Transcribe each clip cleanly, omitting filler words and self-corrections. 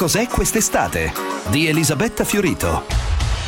cos'è quest'estate? Di Elisabetta Fiorito.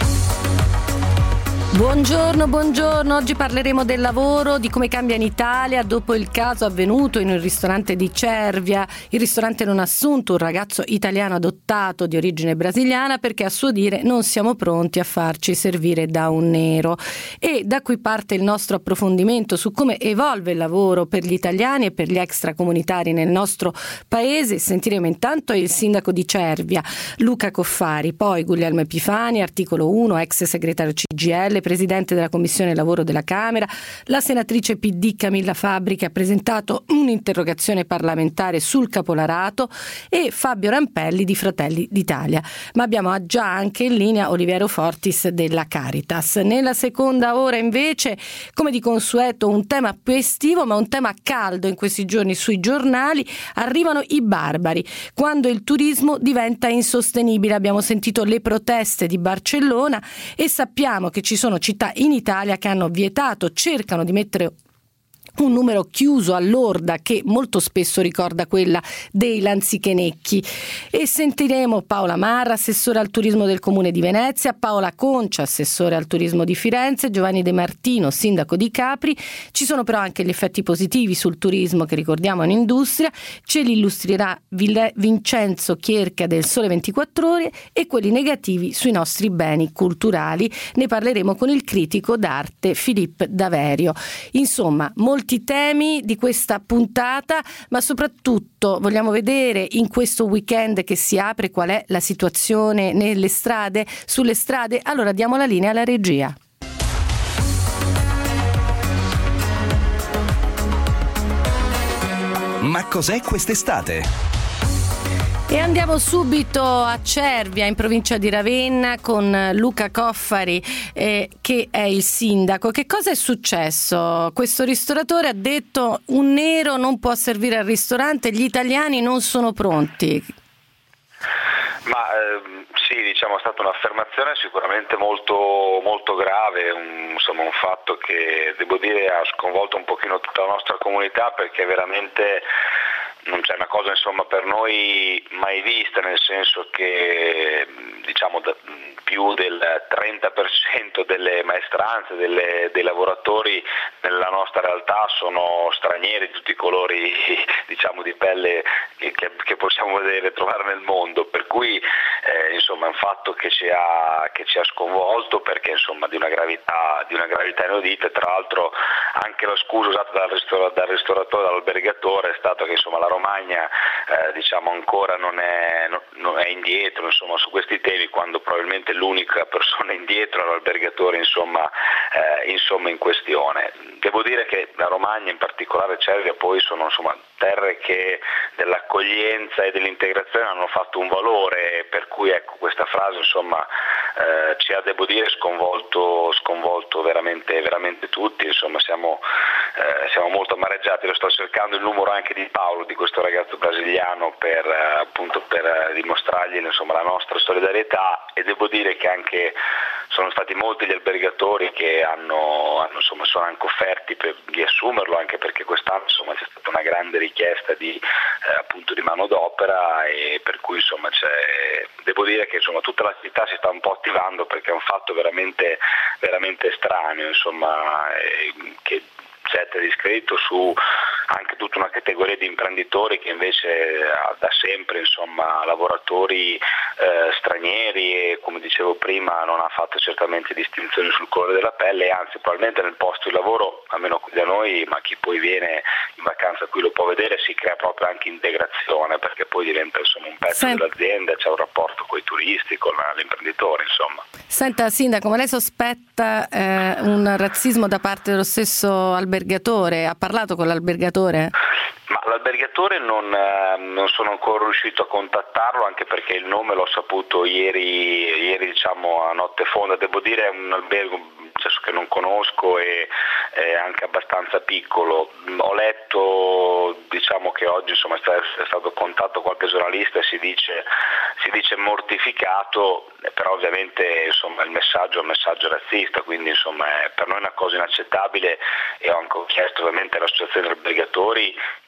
Buongiorno, oggi parleremo del lavoro, di come cambia in Italia dopo il caso avvenuto in un ristorante di Cervia. Il ristorante non ha assunto un ragazzo italiano adottato di origine brasiliana perché a suo dire non siamo pronti a farci servire da un nero. E da qui parte il nostro approfondimento su come evolve il lavoro per gli italiani e per gli extracomunitari nel nostro paese. Sentiremo intanto il sindaco di Cervia, Luca Coffari, poi Guglielmo Epifani, articolo 1, ex segretario CGIL, presidente della Commissione Lavoro della Camera, la senatrice PD Camilla Fabbri che ha presentato un'interrogazione parlamentare sul capolarato e Fabio Rampelli di Fratelli d'Italia. Ma abbiamo già anche in linea Oliviero Fortis della Caritas. Nella seconda ora invece, come di consueto, un tema più estivo ma un tema caldo in questi giorni sui giornali. Arrivano i barbari, quando il turismo diventa insostenibile. Abbiamo sentito le proteste di Barcellona e sappiamo che ci sono città in Italia che hanno vietato, cercano di mettere un numero chiuso all'orda che molto spesso ricorda quella dei lanzichenecchi. E sentiremo Paola Marra, assessore al turismo del Comune di Venezia, Paola Concia, assessore al turismo di Firenze, Giovanni De Martino, sindaco di Capri. Ci sono però anche gli effetti positivi sul turismo che ricordiamo è un'industria, ce li illustrerà Vincenzo Chierchia del Sole 24 Ore, e quelli negativi sui nostri beni culturali. Ne parleremo con il critico d'arte Filippo Daverio. Insomma, molti temi di questa puntata, ma soprattutto vogliamo vedere in questo weekend che si apre qual è la situazione nelle strade, sulle strade. Allora diamo la linea alla regia. Ma cos'è quest'estate? E andiamo subito a Cervia, in provincia di Ravenna, con Luca Coffari, che è il sindaco. Che cosa è successo? Questo ristoratore ha detto: un nero non può servire al ristorante, gli italiani non sono pronti. Ma sì, diciamo è stata un'affermazione sicuramente molto, molto grave, un fatto che devo dire ha sconvolto un pochino tutta la nostra comunità, perché veramente non c'è una cosa per noi mai vista, nel senso che diciamo più del 30% delle maestranze, dei lavoratori nella nostra realtà sono stranieri di tutti i colori di pelle che possiamo trovare nel mondo, per cui è un fatto che ci ha sconvolto, perché di una gravità inaudita. Tra l'altro anche la scusa usata dal ristoratore, dall'albergatore, è stata che la Romagna ancora non è indietro su questi temi, quando probabilmente l'unica persona indietro è l'albergatore in questione. Devo dire che la Romagna, in particolare Cervia, poi sono terre che dell'accoglienza e dell'integrazione hanno fatto un valore, per cui questa frase ci ha, devo dire, sconvolto veramente, veramente tutti. Siamo molto amareggiati. Lo sto cercando il numero anche di Paolo, di questo ragazzo brasiliano, per dimostrargli la nostra solidarietà, e devo dire che anche sono stati molti gli albergatori che sono anche offerti di assumerlo, anche perché quest'anno c'è stata una grande richiesta di manodopera, e per cui devo dire che tutta la città si sta un po' attivando, perché è un fatto veramente, veramente estraneo, che getta discredito su anche tutta una categoria di imprenditori che invece da sempre lavoratori stranieri, e come dicevo prima non ha fatto certamente distinzioni sul colore della pelle, e anzi probabilmente nel posto di lavoro, almeno qui da noi, ma chi poi viene in vacanza qui lo può vedere, si crea proprio anche integrazione, perché poi diventa un pezzo dell'azienda, c'è un rapporto con i turisti, con l'imprenditore. Senta sindaco, ma lei sospetta un razzismo da parte dello stesso albergatore? Ha parlato con l'albergatore? Ma l'albergatore non sono ancora riuscito a contattarlo, anche perché il nome l'ho saputo ieri a notte fonda. Devo dire è un albergo che non conosco e è anche abbastanza piccolo. Ho letto che oggi è stato contattato qualche giornalista e si dice mortificato, però ovviamente il messaggio è un messaggio razzista, quindi per noi è una cosa inaccettabile, e ho anche chiesto ovviamente all'associazione degli albergatori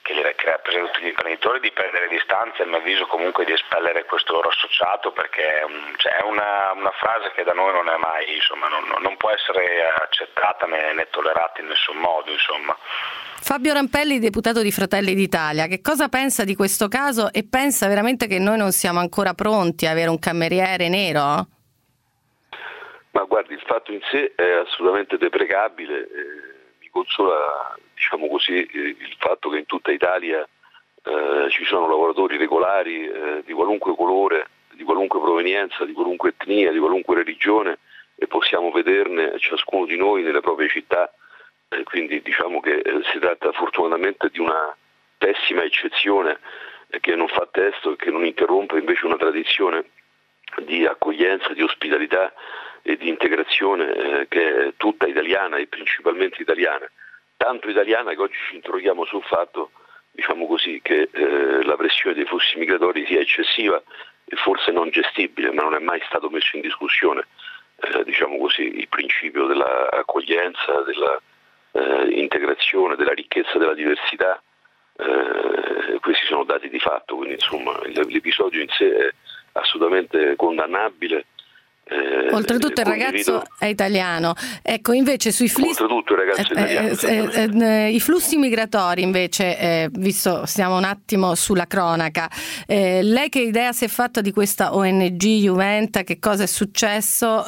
rappresenta tutti gli imprenditori, di prendere distanza, a mio avviso comunque di espellere questo loro associato, perché è una frase che da noi non è mai, insomma, non può essere accettata né tollerata in nessun modo, insomma. Fabio Rampelli, deputato di Fratelli d'Italia, che cosa pensa di questo caso e pensa veramente che noi non siamo ancora pronti a avere un cameriere nero? Ma guardi, il fatto in sé è assolutamente deprecabile, mi consola, diciamo così, il fatto che in tutta Italia ci sono lavoratori regolari di qualunque colore, di qualunque provenienza, di qualunque etnia, di qualunque religione, e possiamo vederne ciascuno di noi nelle proprie città. Quindi diciamo che si tratta fortunatamente di una pessima eccezione che non fa testo e che non interrompe invece una tradizione di accoglienza, di ospitalità e di integrazione che è tutta italiana e principalmente italiana. Tanto italiana che oggi ci interroghiamo sul fatto, diciamo così, che la pressione dei flussi migratori sia eccessiva e forse non gestibile, ma non è mai stato messo in discussione, diciamo così, il principio dell'accoglienza, della integrazione, della ricchezza della diversità. Questi sono dati di fatto, quindi insomma l'episodio in sé è assolutamente condannabile. Oltretutto il ragazzo è italiano. Ecco, invece sui flussi, oltretutto il ragazzo è italiano. I flussi migratori invece, visto stiamo un attimo sulla cronaca, lei che idea si è fatta di questa ONG Juventa, che cosa è successo,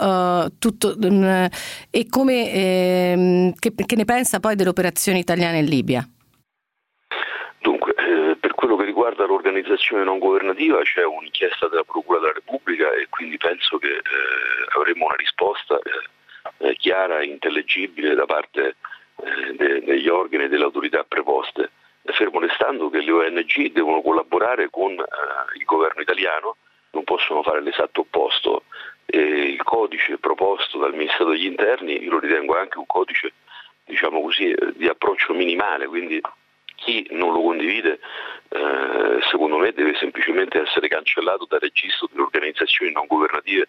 e come che ne pensa poi delle operazioni italiane in Libia? Dunque, per quello che riguarda l'organizzazione non governativa c'è un'inchiesta della Procura della Repubblica e quindi penso che avremo una risposta chiara e intellegibile da parte degli organi e delle autorità preposte, fermo restando che le ONG devono collaborare con il governo italiano, non possono fare l'esatto opposto, e il codice proposto dal Ministero degli Interni io lo ritengo anche un codice, diciamo così, di approccio minimale, quindi chi non lo condivide secondo me deve semplicemente essere cancellato dal registro delle organizzazioni non governative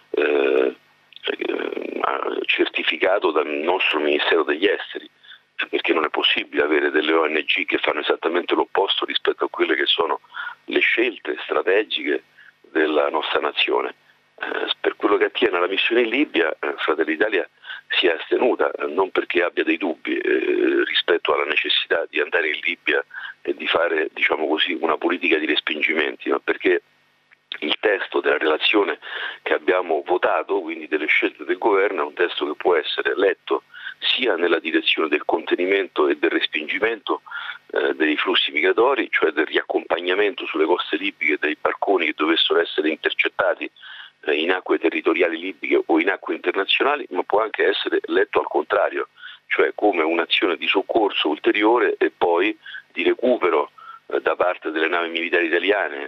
certificato dal nostro Ministero degli Esteri, perché non è possibile avere delle ONG che fanno esattamente l'opposto rispetto a quelle che sono le scelte strategiche della nostra nazione. Per quello che attiene alla missione in Libia, Fratelli d'Italia si è astenuta, non perché abbia dei dubbi rispetto alla necessità di andare in Libia e di fare, diciamo così, una politica di respingimenti, ma perché il testo della relazione che abbiamo votato, quindi delle scelte del governo, è un testo che può essere letto sia nella direzione del contenimento e del respingimento dei flussi migratori, cioè del riaccompagnamento sulle coste libiche dei barconi che dovessero essere intercettati in acque territoriali libiche o in acque internazionali, ma può anche essere letto al contrario, cioè come un'azione di soccorso ulteriore e poi di recupero da parte delle navi militari italiane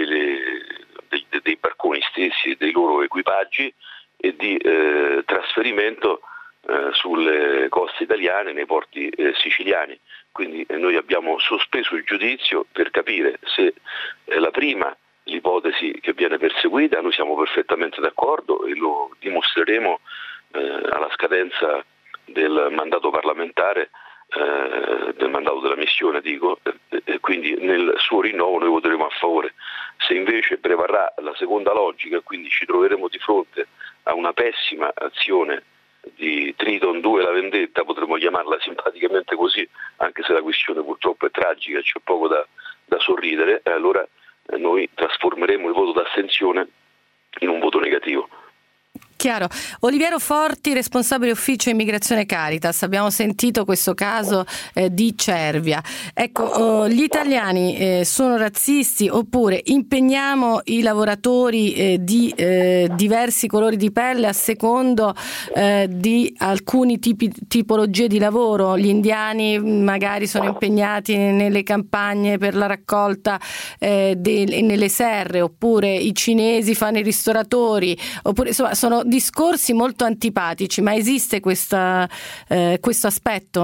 dei barconi stessi e dei loro equipaggi e di trasferimento sulle coste italiane, nei porti siciliani. Quindi noi abbiamo sospeso il giudizio per capire se la prima, l'ipotesi che viene perseguita, noi siamo perfettamente d'accordo e lo dimostreremo alla scadenza del mandato parlamentare, del mandato della missione dico, e quindi nel suo rinnovo noi voteremo a favore. Se invece prevarrà la seconda logica, quindi ci troveremo di fronte a una pessima azione di Triton 2 la vendetta, potremmo chiamarla simpaticamente così, anche se la questione purtroppo è tragica e c'è poco da sorridere, allora noi trasformeremo il voto d'astensione in un voto negativo. Chiaro. Oliviero Forti, responsabile ufficio immigrazione Caritas, abbiamo sentito questo caso di Cervia. Ecco, gli italiani sono razzisti oppure impegniamo i lavoratori di diversi colori di pelle a secondo di alcuni tipologie di lavoro? Gli indiani magari sono impegnati nelle campagne per la raccolta nelle serre, oppure i cinesi fanno i ristoratori, oppure insomma sono discorsi molto antipatici, ma esiste questo aspetto?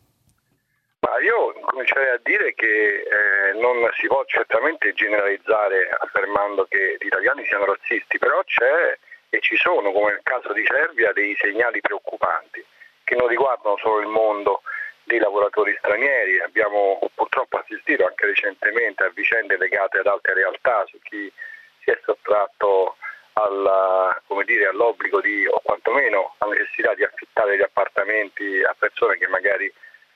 Ma io comincerei a dire che non si può certamente generalizzare affermando che gli italiani siano razzisti, però c'è e ci sono, come nel caso di Cervia, dei segnali preoccupanti che non riguardano solo il mondo dei lavoratori stranieri. Abbiamo purtroppo assistito anche recentemente a vicende legate ad altre realtà su chi si è sottratto all'obbligo o quantomeno alla necessità di affittare gli appartamenti a persone che magari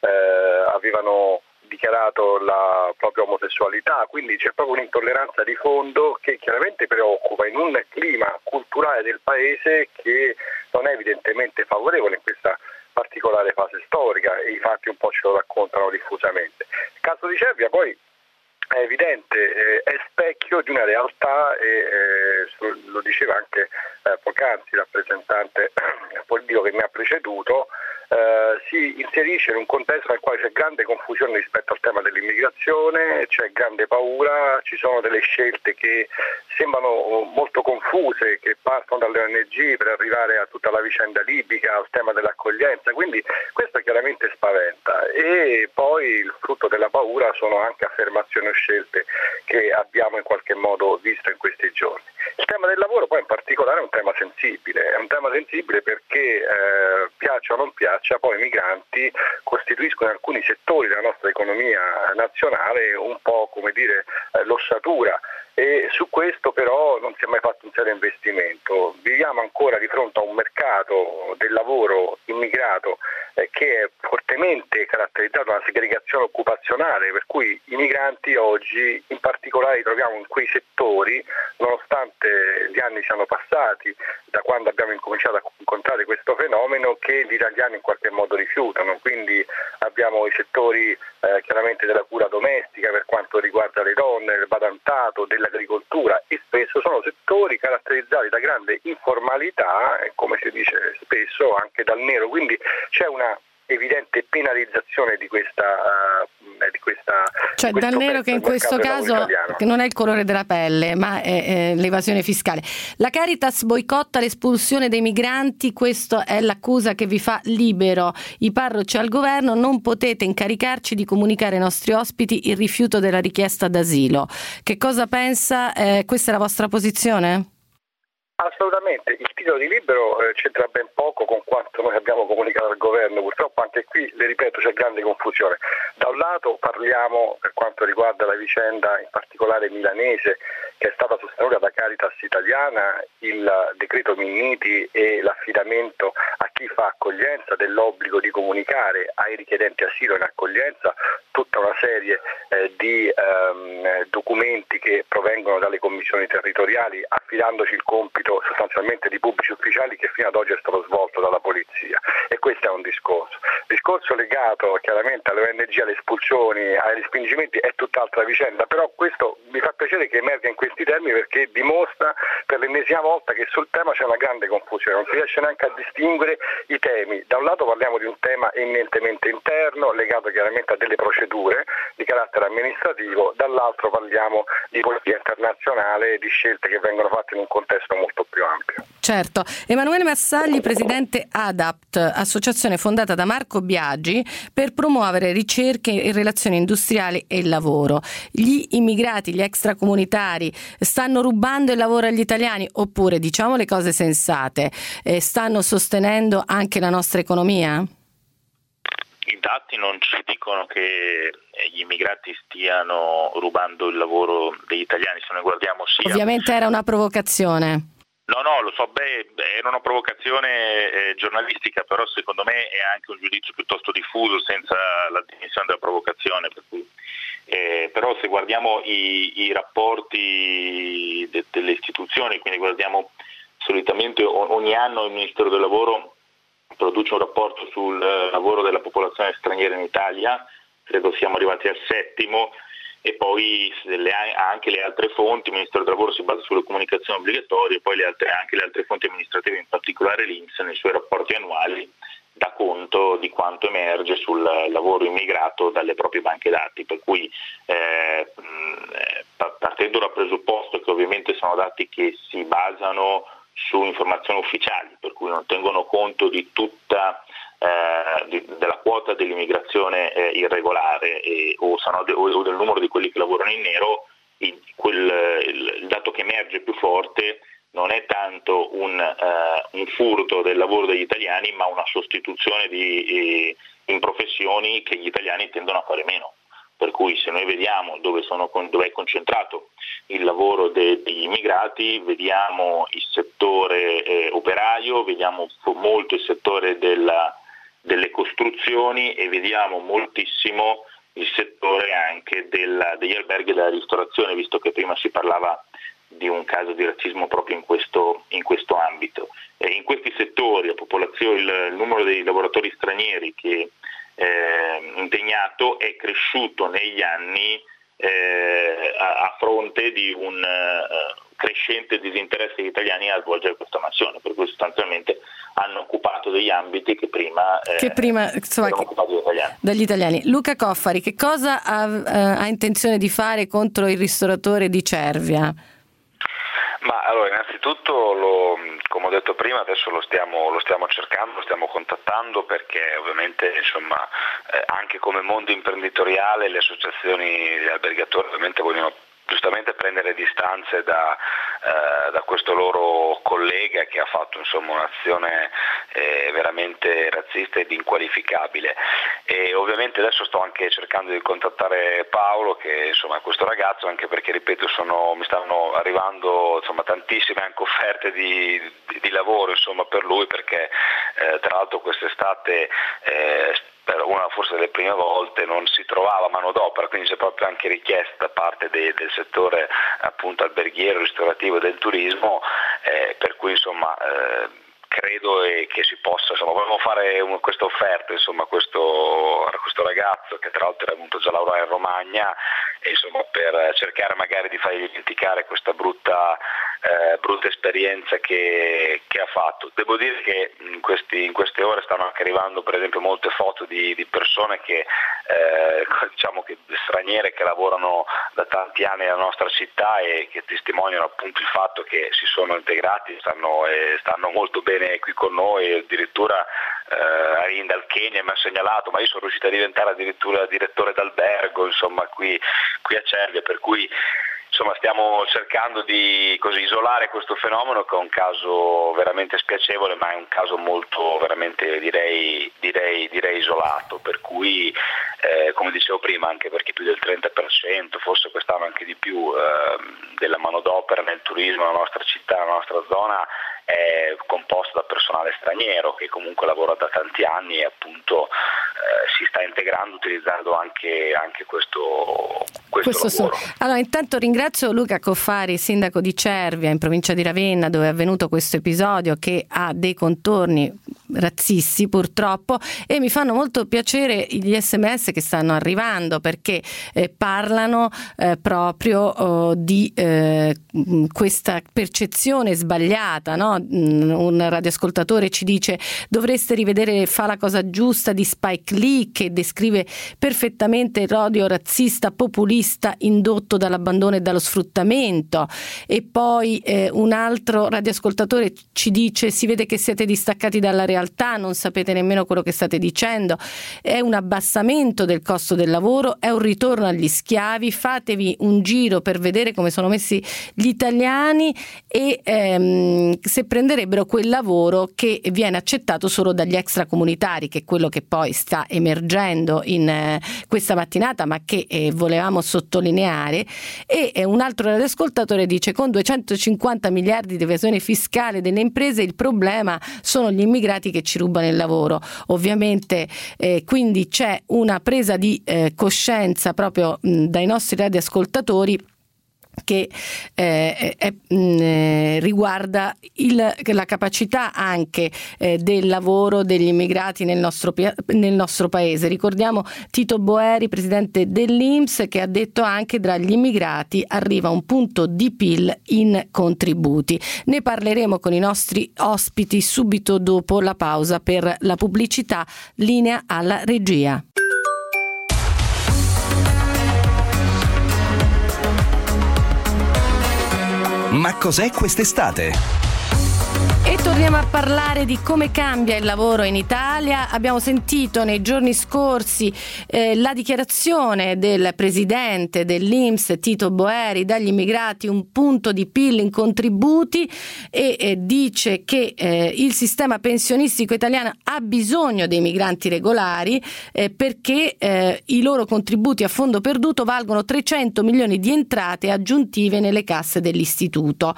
avevano dichiarato la propria omosessualità, quindi c'è proprio un'intolleranza di fondo che chiaramente preoccupa in un clima culturale del paese che non è evidentemente favorevole in questa particolare fase storica, e i fatti un po' ce lo raccontano diffusamente. Il caso di Cervia poi è evidente, è specchio di una realtà e lo diceva anche poc'anzi il rappresentante politico che mi ha preceduto, si inserisce in un contesto nel quale c'è grande confusione rispetto al tema dell'immigrazione, c'è grande paura, ci sono delle scelte che sembrano molto confuse, che partono dalle ONG per arrivare a tutta la vicenda libica, al tema dell'accoglienza, quindi questo chiaramente spaventa. E poi il frutto della paura sono anche affermazioni o scelte che abbiamo in qualche modo visto in questi giorni. Il tema del lavoro poi in particolare è un tema sensibile perché piaccia o non piaccia, poi i migranti costituiscono in alcuni settori della nostra economia nazionale un po' l'ossatura, e su questo però non si è mai fatto un serio investimento. Viviamo ancora di fronte a un mercato del lavoro immigrato che è fortemente caratterizzato da una segregazione occupazionale, per cui i migranti oggi in particolare li troviamo in quei settori, nonostante gli anni siano passati da quando abbiamo incominciato a incontrare questo fenomeno, che gli italiani in qualche modo rifiutano. Quindi abbiamo i settori chiaramente della cura domestica per quanto riguarda le donne, del badantato, dell'agricoltura, e spesso sono settori caratterizzati da grande informalità, come si dice spesso anche dal nero, quindi c'è una evidente penalizzazione di questa cioè dal nero, che in questo caso non è il colore della pelle ma è l'evasione fiscale. La Caritas boicotta l'espulsione dei migranti, questa è l'accusa che vi fa Libero. I parroci al governo: non potete incaricarci di comunicare ai nostri ospiti il rifiuto della richiesta d'asilo. Che cosa pensa? Questa è la vostra posizione? Assolutamente, il titolo di Libero c'entra ben poco con quanto noi abbiamo comunicato al governo. Purtroppo anche qui, le ripeto, c'è grande confusione. Da un lato parliamo, per quanto riguarda la vicenda in particolare milanese, che è stata sostenuta da Caritas Italiana, il decreto Minniti e l'affidamento a chi fa accoglienza dell'obbligo di comunicare ai richiedenti asilo in accoglienza tutta una serie di documenti che provengono dalle commissioni territoriali, affidandoci il compito sostanzialmente di pubblici ufficiali che fino ad oggi è stato svolto dalla polizia. E questo è un discorso legato chiaramente alle ONG, alle espulsioni, ai respingimenti, è tutt'altra vicenda, però questo mi fa piacere che emerga in questi termini, perché dimostra per l'ennesima volta che sul tema c'è una grande confusione, non si riesce neanche a distinguere i temi. Da un lato parliamo di un tema eminentemente interno, legato chiaramente a delle procedure di carattere amministrativo, dall'altro parliamo di politica internazionale, di scelte che vengono fatte in un contesto molto più ampio. Certo. Emanuele Massagli, presidente ADAPT, associazione fondata da Marco Biagi per promuovere ricerche in relazioni industriali e il lavoro. Gli immigrati, gli extracomunitari stanno rubando il lavoro agli italiani, oppure, diciamo le cose sensate, stanno sostenendo anche la nostra economia? I dati non ci dicono che gli immigrati stiano rubando il lavoro degli italiani, se noi guardiamo sia... Ovviamente era una provocazione. No, lo so, era una provocazione giornalistica, però secondo me è anche un giudizio piuttosto diffuso, senza la dimensione della provocazione. Per cui, però se guardiamo i rapporti delle istituzioni, quindi guardiamo solitamente ogni anno il Ministero del Lavoro produce un rapporto sul lavoro della popolazione straniera in Italia, credo siamo arrivati al 7º, e poi anche le altre fonti. Il Ministero del Lavoro si basa sulle comunicazioni obbligatorie, poi anche le altre fonti amministrative, in particolare l'INPS, nei suoi rapporti annuali dà conto di quanto emerge sul lavoro immigrato dalle proprie banche dati, per cui partendo dal presupposto che ovviamente sono dati che si basano su informazioni ufficiali, per cui non tengono conto di tutta della quota dell'immigrazione irregolare o del numero di quelli che lavorano in nero, il dato che emerge più forte non è tanto un furto del lavoro degli italiani, ma una sostituzione di in professioni che gli italiani tendono a fare meno. Per cui se noi vediamo dove è concentrato il lavoro degli immigrati, vediamo il settore operaio, vediamo molto il settore delle costruzioni e vediamo moltissimo il settore anche degli alberghi e della ristorazione, visto che prima si parlava di un caso di razzismo proprio in questo ambito. In questi settori il numero dei lavoratori stranieri che impegnato è cresciuto negli anni a fronte di un crescente disinteresse degli italiani a svolgere questa mansione, per cui sostanzialmente hanno occupato degli ambiti che prima erano occupati dagli italiani. Luca Coffari, che cosa ha intenzione di fare contro il ristoratore di Cervia? Ma allora, innanzitutto, come ho detto prima, adesso lo stiamo cercando, lo stiamo contattando, perché ovviamente anche come mondo imprenditoriale le associazioni di albergatori ovviamente vogliono giustamente prendere distanze da questo loro collega che ha fatto un'azione veramente razzista ed inqualificabile. E ovviamente adesso sto anche cercando di contattare Paolo, che è questo ragazzo, anche perché, ripeto, mi stanno arrivando tantissime anche offerte di lavoro per lui, perché tra l'altro quest'estate per una forse delle prime volte non si trovava manodopera, quindi c'è proprio anche richiesta da parte del settore appunto alberghiero, ristorativo e del turismo, per cui credo che si possa, volevamo fare questa offerta a questo ragazzo, che tra l'altro era venuto già a lavorare in Romagna, e per cercare magari di fargli dimenticare questa brutta esperienza che ha fatto. Devo dire che in queste ore stanno anche arrivando per esempio molte foto di persone che straniere che lavorano da tanti anni nella nostra città e che testimoniano appunto il fatto che si sono integrati, stanno molto bene qui con noi. Addirittura Arinda al Kenya mi ha segnalato, ma io sono riuscito a diventare addirittura direttore d'albergo qui a Cervia, per cui stiamo cercando di isolare questo fenomeno, che è un caso veramente spiacevole, ma è un caso molto veramente direi isolato, per cui come dicevo prima, anche perché più del 30%, forse quest'anno anche di più, della manodopera nel turismo nella nostra città, nella nostra zona, è composto da personale straniero che comunque lavora da tanti anni e appunto si sta integrando utilizzando anche questo lavoro. Allora, intanto ringrazio Luca Coffari, sindaco di Cervia in provincia di Ravenna, dove è avvenuto questo episodio che ha dei contorni razzisti purtroppo, e mi fanno molto piacere gli SMS che stanno arrivando, perché parlano proprio di questa percezione sbagliata, no? Un radioascoltatore ci dice: dovreste rivedere Fa la cosa giusta di Spike Lee, che descrive perfettamente il odio razzista populista indotto dall'abbandono e dallo sfruttamento. E poi un altro radioascoltatore ci dice: si vede che siete distaccati dalla realtà, non sapete nemmeno quello che state dicendo, è un abbassamento del costo del lavoro, è un ritorno agli schiavi, fatevi un giro per vedere come sono messi gli italiani e se prenderebbero quel lavoro che viene accettato solo dagli extracomunitari, che è quello che poi sta emergendo in questa mattinata, ma che volevamo sottolineare. E un altro radioascoltatore dice: con 250 miliardi di evasione fiscale delle imprese, il problema sono gli immigrati che ci rubano il lavoro. Ovviamente quindi c'è una presa di coscienza proprio dai nostri radioascoltatori che riguarda la capacità anche del lavoro degli immigrati nel nostro paese. Ricordiamo Tito Boeri, presidente dell'INPS, che ha detto anche: tra gli immigrati arriva un punto di PIL in contributi. Ne parleremo con i nostri ospiti subito dopo la pausa per la pubblicità. Linea alla regia. Ma cos'è quest'estate? E torniamo a parlare di come cambia il lavoro in Italia. Abbiamo sentito nei giorni scorsi la dichiarazione del presidente dell'INPS Tito Boeri: dagli immigrati un punto di PIL in contributi, e dice che il sistema pensionistico italiano ha bisogno dei migranti regolari perché i loro contributi a fondo perduto valgono 300 milioni di entrate aggiuntive nelle casse dell'istituto.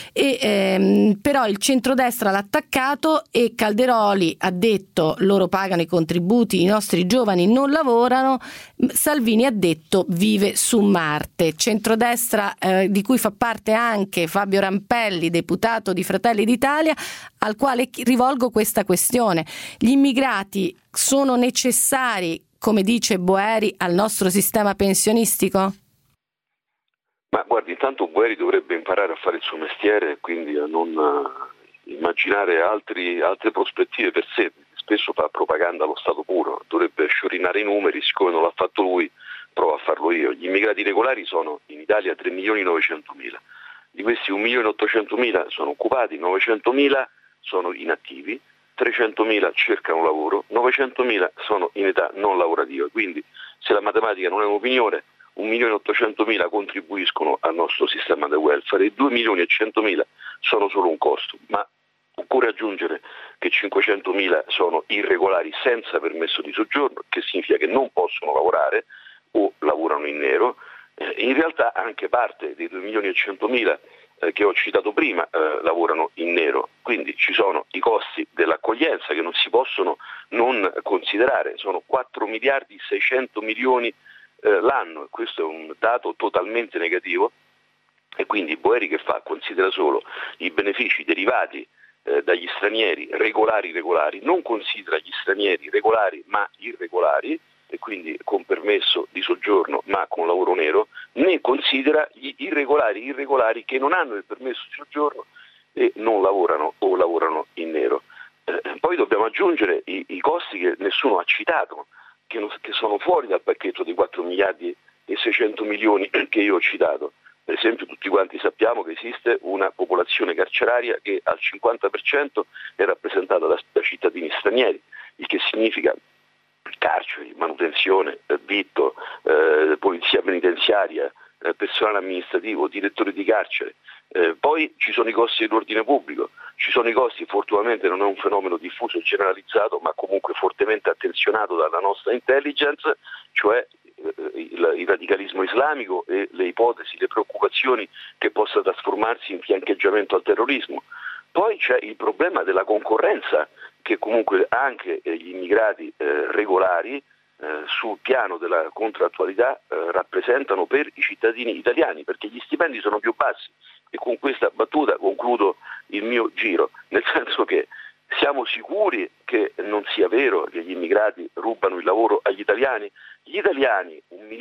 Però il centrodestra l'ha attaccato e Calderoli ha detto: loro pagano i contributi, i nostri giovani non lavorano. Salvini ha detto: vive su Marte. Centrodestra di cui fa parte anche Fabio Rampelli, deputato di Fratelli d'Italia, al quale rivolgo questa questione: gli immigrati sono necessari, come dice Boeri, al nostro sistema pensionistico? Ma guardi, intanto Boeri dovrebbe imparare a fare il suo mestiere e quindi a non immaginare altre prospettive per sé. Spesso fa propaganda allo stato puro, dovrebbe sciorinare i numeri, siccome non l'ha fatto lui provo a farlo io. Gli immigrati regolari sono in Italia 3.900.000, di questi 1.800.000 sono occupati, 900.000 sono inattivi, 300.000 cercano lavoro, 900.000 sono in età non lavorativa, quindi se la matematica non è un'opinione, 1.800.000 contribuiscono al nostro sistema del welfare e 2.100.000 sono solo un costo, ma occorre aggiungere che 500.000 sono irregolari senza permesso di soggiorno, che significa che non possono lavorare o lavorano in nero. In realtà anche parte dei 2.100.000 che ho citato prima lavorano in nero, quindi ci sono i costi dell'accoglienza che non si possono non considerare, sono 4 miliardi 600 milioni l'anno, e questo è un dato totalmente negativo. E quindi Boeri che fa? Considera solo i benefici derivati dagli stranieri regolari, non considera gli stranieri regolari ma irregolari, e quindi con permesso di soggiorno ma con lavoro nero, né considera gli irregolari che non hanno il permesso di soggiorno e non lavorano o lavorano in nero. Poi dobbiamo aggiungere i costi che nessuno ha citato, che sono fuori dal pacchetto dei 4 miliardi e 600 milioni che io ho citato. Per esempio, tutti quanti sappiamo che esiste una popolazione carceraria che al 50% è rappresentata da cittadini stranieri, il che significa carceri, manutenzione, vitto, polizia penitenziaria, personale amministrativo, direttori di carcere. Poi ci sono i costi dell'ordine pubblico, ci sono i costi, fortunatamente non è un fenomeno diffuso e generalizzato, ma comunque fortemente attenzionato dalla nostra intelligence, cioè il radicalismo islamico e le ipotesi, le preoccupazioni che possa trasformarsi in fiancheggiamento al terrorismo. Poi c'è il problema della concorrenza che comunque anche gli immigrati regolari sul piano della contrattualità rappresentano per i cittadini italiani, perché gli stipendi sono più bassi. E con questa battuta concludo il mio giro, nel senso che siamo sicuri che non sia vero che gli immigrati rubano il lavoro agli italiani? Gli italiani,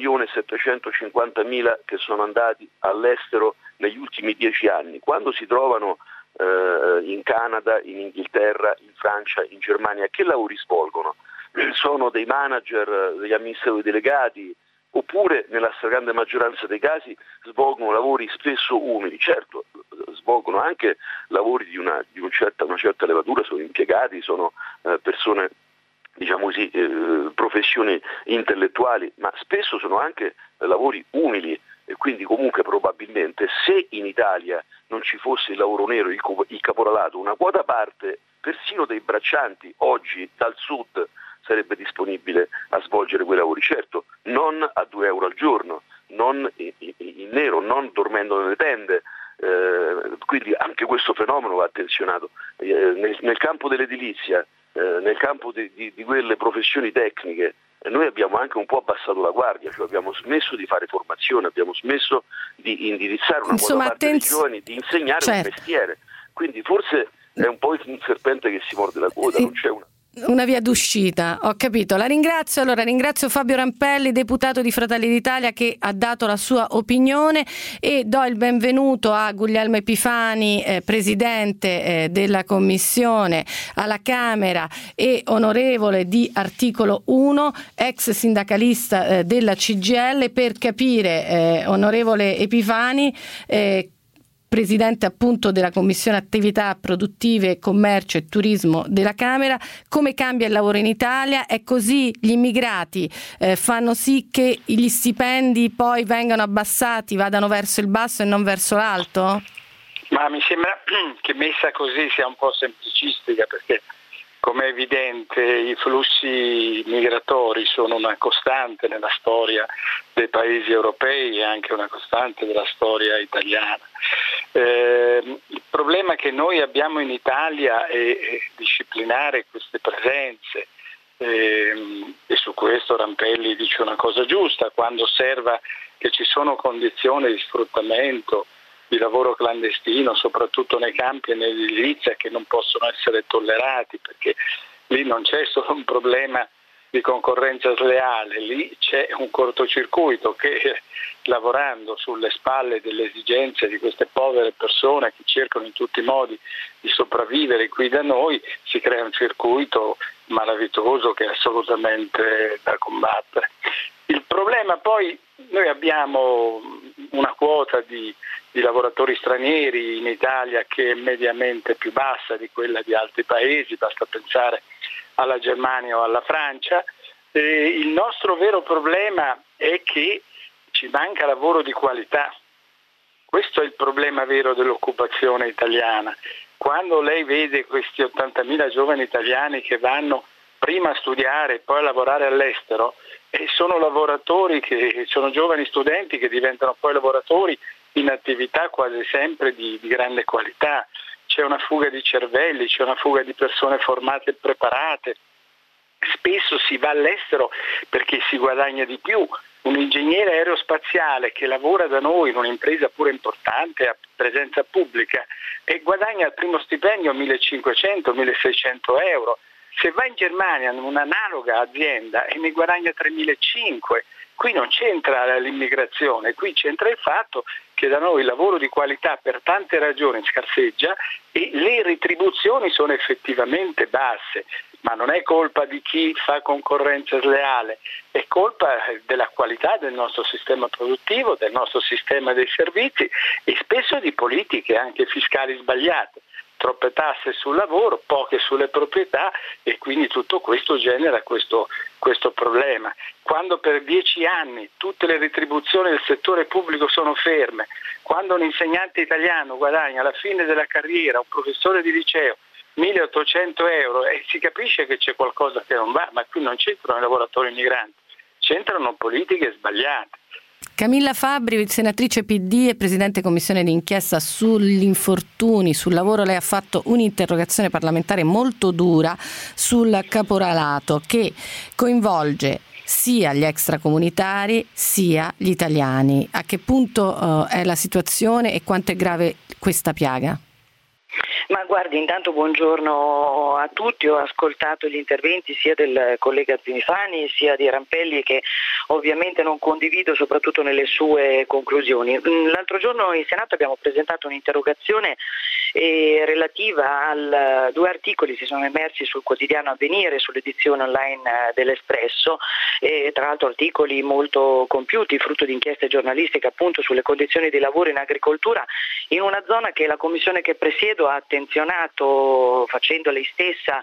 1.750.000 che sono andati all'estero negli ultimi 10 anni, quando si trovano in Canada, in Inghilterra, in Francia, in Germania, che lavori svolgono? Sono dei manager, degli amministratori delegati, oppure nella stragrande maggioranza dei casi svolgono lavori spesso umili. Certo, svolgono anche lavori di una certa levatura, sono impiegati, sono persone, diciamo così, professioni intellettuali, ma spesso sono anche lavori umili, e quindi comunque probabilmente se in Italia non ci fosse il lavoro nero, il caporalato, una quota parte persino dei braccianti oggi dal sud sarebbe disponibile a svolgere quei lavori, certo non a 2 euro al giorno, non in nero, non dormendo nelle tende, quindi anche questo fenomeno va attenzionato. Nel campo dell'edilizia, nel campo di quelle professioni tecniche, noi abbiamo anche un po' abbassato la guardia, cioè abbiamo smesso di fare formazione, abbiamo smesso di indirizzare una quota parte dei giovani, di insegnare un mestiere, quindi forse è un po' un serpente che si morde la coda, non c'è una via d'uscita, ho capito. La ringrazio. Allora ringrazio Fabio Rampelli, deputato di Fratelli d'Italia, che ha dato la sua opinione, e do il benvenuto a Guglielmo Epifani, presidente della Commissione alla Camera e onorevole di Articolo 1, ex sindacalista della CGIL, per capire, onorevole Epifani, presidente appunto della Commissione Attività Produttive, Commercio e Turismo della Camera. Come cambia il lavoro in Italia? È così? Gli immigrati fanno sì che gli stipendi poi vengano abbassati, vadano verso il basso e non verso l'alto? Ma mi sembra che messa così sia un po' semplicistica, perché come è evidente i flussi migratori sono una costante nella storia dei paesi europei e anche una costante della storia italiana. Il problema che noi abbiamo in Italia è disciplinare queste presenze, e su questo Rampelli dice una cosa giusta, quando osserva che ci sono condizioni di sfruttamento, di lavoro clandestino, soprattutto nei campi e nell'edilizia, che non possono essere tollerati, perché lì non c'è solo un problema di concorrenza sleale, lì c'è un cortocircuito che, lavorando sulle spalle delle esigenze di queste povere persone che cercano in tutti i modi di sopravvivere qui da noi, si crea un circuito malavitoso che è assolutamente da combattere. Il problema poi, noi abbiamo una quota di lavoratori stranieri in Italia che è mediamente più bassa di quella di altri paesi, basta pensare alla Germania o alla Francia. Il nostro vero problema è che ci manca lavoro di qualità. Questo è il problema vero dell'occupazione italiana. Quando lei vede questi 80.000 giovani italiani che vanno prima a studiare e poi a lavorare all'estero, e sono lavoratori che sono giovani studenti che diventano poi lavoratori in attività quasi sempre di grande qualità. C'è una fuga di cervelli, c'è una fuga di persone formate e preparate. Spesso si va all'estero perché si guadagna di più. Un ingegnere aerospaziale che lavora da noi in un'impresa pure importante a presenza pubblica e guadagna al primo stipendio 1.500-1.600 euro. Se va in Germania in un'analoga azienda e ne guadagna 3.500, qui non c'entra l'immigrazione, qui c'entra il fatto che da noi il lavoro di qualità per tante ragioni scarseggia e le retribuzioni sono effettivamente basse, ma non è colpa di chi fa concorrenza sleale, è colpa della qualità del nostro sistema produttivo, del nostro sistema dei servizi e spesso di politiche anche fiscali sbagliate. Troppe tasse sul lavoro, poche sulle proprietà e quindi tutto questo genera questo problema. Quando per 10 anni tutte le retribuzioni del settore pubblico sono ferme, quando un insegnante italiano guadagna alla fine della carriera, un professore di liceo, 1.800 euro e si capisce che c'è qualcosa che non va, ma qui non c'entrano i lavoratori migranti, c'entrano politiche sbagliate. Camilla Fabbri, senatrice PD e presidente commissione d'inchiesta sugli infortuni sul lavoro. Lei ha fatto un'interrogazione parlamentare molto dura sul caporalato che coinvolge sia gli extracomunitari sia gli italiani. A che punto è la situazione e quanto è grave questa piaga? Ma guardi, intanto buongiorno a tutti, ho ascoltato gli interventi sia del collega Zinifani sia di Rampelli che ovviamente non condivido soprattutto nelle sue conclusioni. L'altro giorno in Senato abbiamo presentato un'interrogazione relativa a 2 articoli che sono emersi sul quotidiano Avvenire, sull'edizione online dell'Espresso, tra l'altro articoli molto compiuti, frutto di inchieste giornalistiche appunto sulle condizioni di lavoro in agricoltura in una zona che la commissione che presiedo ha attenzionato facendo lei stessa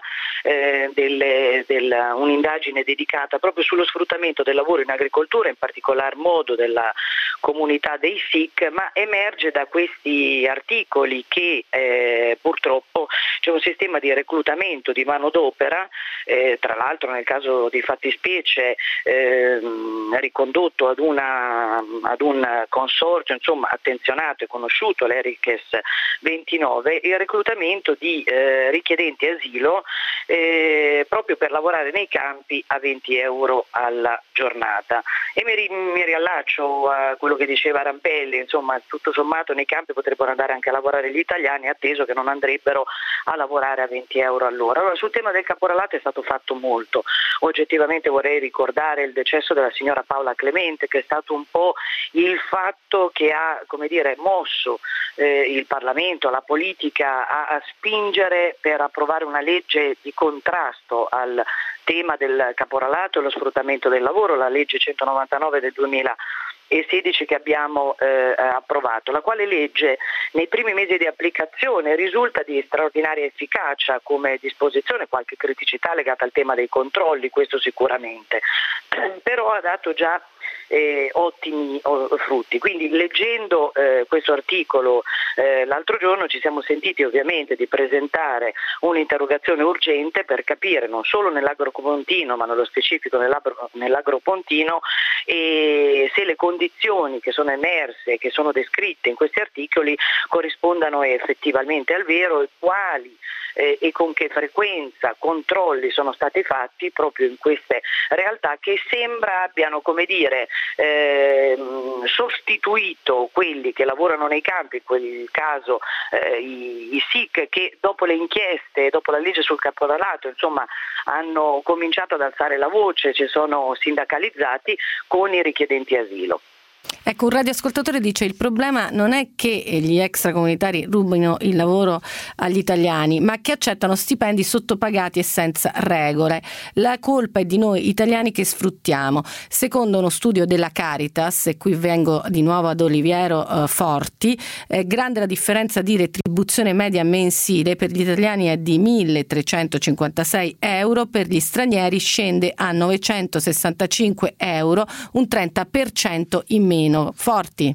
un'indagine dedicata proprio sullo sfruttamento del lavoro in agricoltura, in particolar modo della comunità dei SIC, ma emerge da questi articoli che purtroppo c'è un sistema di reclutamento di manodopera, tra l'altro nel caso di fattispecie ricondotto ad un consorzio insomma attenzionato e conosciuto, l'Erikes 29, il reclutamento di richiedenti asilo proprio per lavorare nei campi a 20 euro alla giornata. E mi riallaccio a quello che diceva Rampelli, insomma tutto sommato nei campi potrebbero andare anche a lavorare gli italiani, atteso che non andrebbero a lavorare a 20 euro all'ora. Allora, sul tema del caporalato è stato fatto molto. Oggettivamente vorrei ricordare il decesso della signora Paola Clemente, che è stato un po' il fatto che ha, come dire, mosso il Parlamento, la politica a spingere per approvare una legge di contrasto al tema del caporalato e lo sfruttamento del lavoro, la legge 199 del 2000 e 16 che abbiamo approvato, la quale legge nei primi mesi di applicazione risulta di straordinaria efficacia come disposizione, qualche criticità legata al tema dei controlli, questo sicuramente, però ha dato già ottimi frutti. Quindi leggendo questo articolo l'altro giorno ci siamo sentiti ovviamente di presentare un'interrogazione urgente per capire non solo nell'agropontino ma nello specifico nell'agropontino se le condizioni che sono emerse, che sono descritte in questi articoli corrispondano effettivamente al vero e quali e con che frequenza controlli sono stati fatti proprio in queste realtà che sembra abbiano, come dire, sostituito quelli che lavorano nei campi, in quel caso i SIC, che dopo le inchieste, dopo la legge sul caporalato, insomma, hanno cominciato ad alzare la voce, ci sono sindacalizzati con i richiedenti asilo. Ecco, un radioascoltatore dice: il problema non è che gli extracomunitari rubino il lavoro agli italiani, ma che accettano stipendi sottopagati e senza regole. La colpa è di noi italiani che sfruttiamo. Secondo uno studio della Caritas, e qui vengo di nuovo ad Oliviero Forti, grande la differenza di retribuzione media mensile per gli italiani è di 1.356 euro, per gli stranieri scende a 965 euro, un 30% in meno. Forti?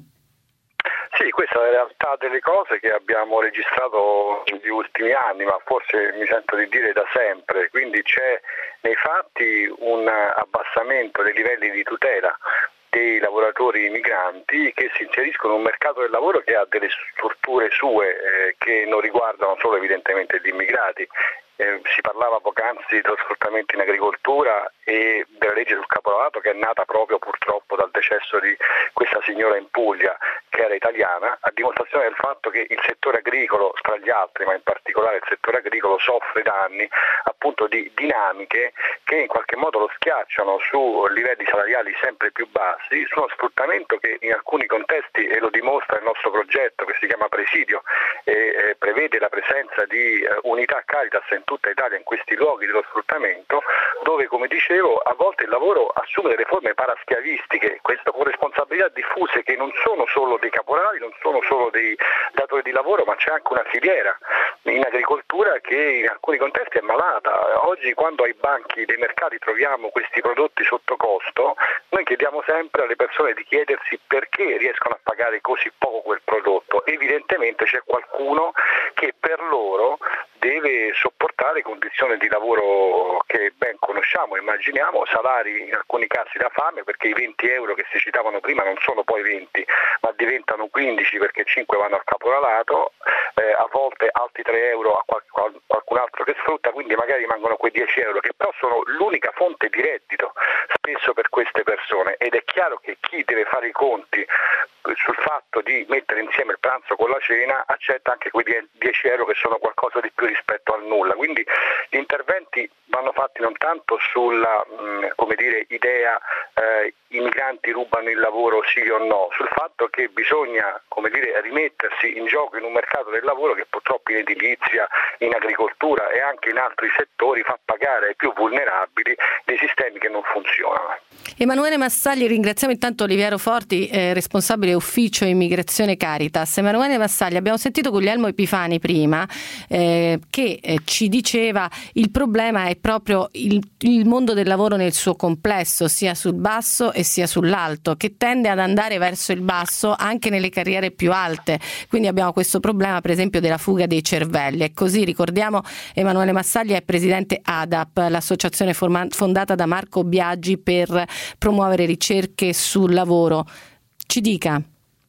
Sì, questa è la realtà delle cose che abbiamo registrato negli ultimi anni, ma forse mi sento di dire da sempre. Quindi c'è nei fatti un abbassamento dei livelli di tutela dei lavoratori migranti che si inseriscono in un mercato del lavoro che ha delle strutture sue che non riguardano solo evidentemente gli immigrati. Si parlava poc'anzi dello sfruttamento in agricoltura e della legge sul caporalato, che è nata proprio purtroppo dal decesso di questa signora in Puglia che era italiana, a dimostrazione del fatto che il settore agricolo, tra gli altri, ma in particolare il settore agricolo, soffre da anni appunto di dinamiche che in qualche modo lo schiacciano su livelli salariali sempre più bassi, su uno sfruttamento che in alcuni contesti, e lo dimostra il nostro progetto che si chiama Presidio e prevede la presenza di unità Caritas in tutta Italia in questi luoghi dello sfruttamento, dove, come dicevo, a volte il lavoro assume delle forme paraschiavistiche, questo con responsabilità diffuse che non sono solo dei caporali, non sono solo dei datori di lavoro, ma c'è anche una filiera in agricoltura che in alcuni contesti è malata. Oggi, quando ai banchi dei mercati troviamo questi prodotti sotto costo, noi chiediamo sempre alle persone di chiedersi perché riescono a pagare così poco quel prodotto. Evidentemente c'è qualcuno che per loro deve sopportare condizioni di lavoro che ben conosciamo, immaginiamo, salari in alcuni casi da fame, perché i 20 euro che si citavano prima non sono poi 20 ma diventano 15 perché 5 vanno al caporalato, a volte altri 3 euro a qualcun altro che sfrutta, quindi magari rimangono quei 10 euro che però sono l'unica fonte di reddito spesso per queste persone, ed è chiaro che chi deve fare i conti sul fatto di mettere insieme il pranzo con la cena accetta anche quei 10 euro che sono qualcosa di più rispetto al nulla. Quindi gli interventi vanno fatti non tanto sulla idea i migranti rubano il lavoro sì o no, sul fatto che bisogna rimettersi in gioco in un mercato del lavoro che purtroppo in edilizia, in agricoltura e anche in altri settori fa pagare ai più vulnerabili dei sistemi che non funzionano. Emanuele Massagli, ringraziamo intanto Oliviero Forti, responsabile ufficio immigrazione Caritas. Emanuele Massagli, abbiamo sentito Guglielmo Epifani prima che ci diceva il problema è proprio il mondo del lavoro nel suo complesso, sia sul basso e sia sull'alto, che tende ad andare verso il basso anche nelle carriere più alte. Quindi abbiamo questo problema per esempio della fuga dei cervelli. E così ricordiamo, Emanuele Massagli è presidente ADAP, l'associazione fondata da Marco Biagi per promuovere ricerche sul lavoro. Ci dica.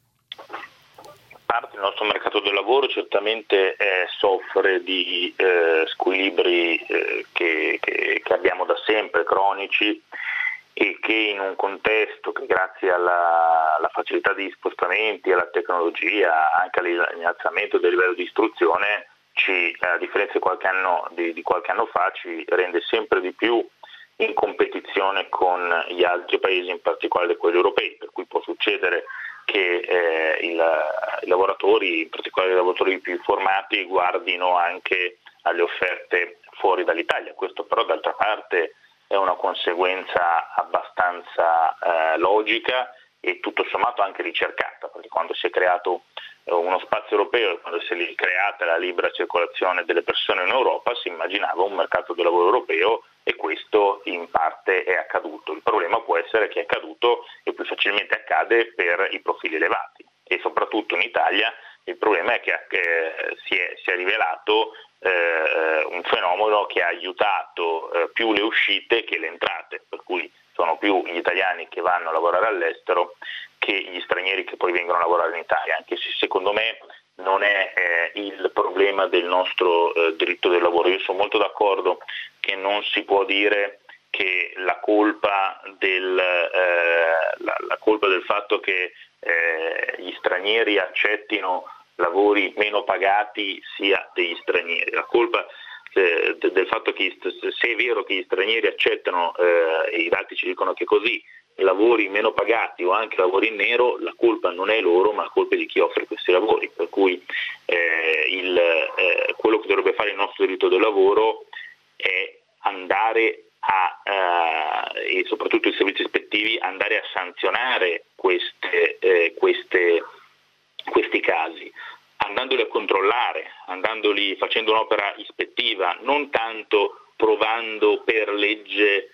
Il nostro mercato del lavoro certamente soffre di squilibri che abbiamo da sempre, cronici, e che in un contesto che grazie alla facilità di spostamenti, alla tecnologia, anche all'innalzamento del livello di istruzione, a differenza di qualche anno fa, ci rende sempre di più in competizione con gli altri paesi, in particolare quelli europei, per cui può succedere che i lavoratori, in particolare i lavoratori più informati, guardino anche alle offerte fuori dall'Italia. Questo però d'altra parte è una conseguenza abbastanza logica e tutto sommato anche ricercata, perché quando si è creato uno spazio europeo e quando si è creata la libera circolazione delle persone in Europa si immaginava un mercato del lavoro europeo e questo in parte è accaduto. Il problema può essere che è accaduto e più facilmente accade per i profili elevati e soprattutto in Italia il problema è che si è rivelato un fenomeno che ha aiutato più le uscite che le entrate, per cui sono più gli italiani che vanno a lavorare all'estero che gli stranieri che poi vengono a lavorare in Italia, anche se secondo me non è il problema del nostro diritto del lavoro. Io sono molto d'accordo che non si può dire che la colpa del fatto che gli stranieri accettino lavori meno pagati sia degli stranieri. La colpa del fatto che se è vero che gli stranieri accettano, e i dati ci dicono che così, lavori meno pagati o anche lavori in nero, la colpa non è loro ma la colpa è di chi offre questi lavori, per cui quello che dovrebbe fare il nostro diritto del lavoro è andare e soprattutto i servizi ispettivi andare a sanzionare questi casi, andandoli a controllare, facendo un'opera ispettiva, non tanto provando per legge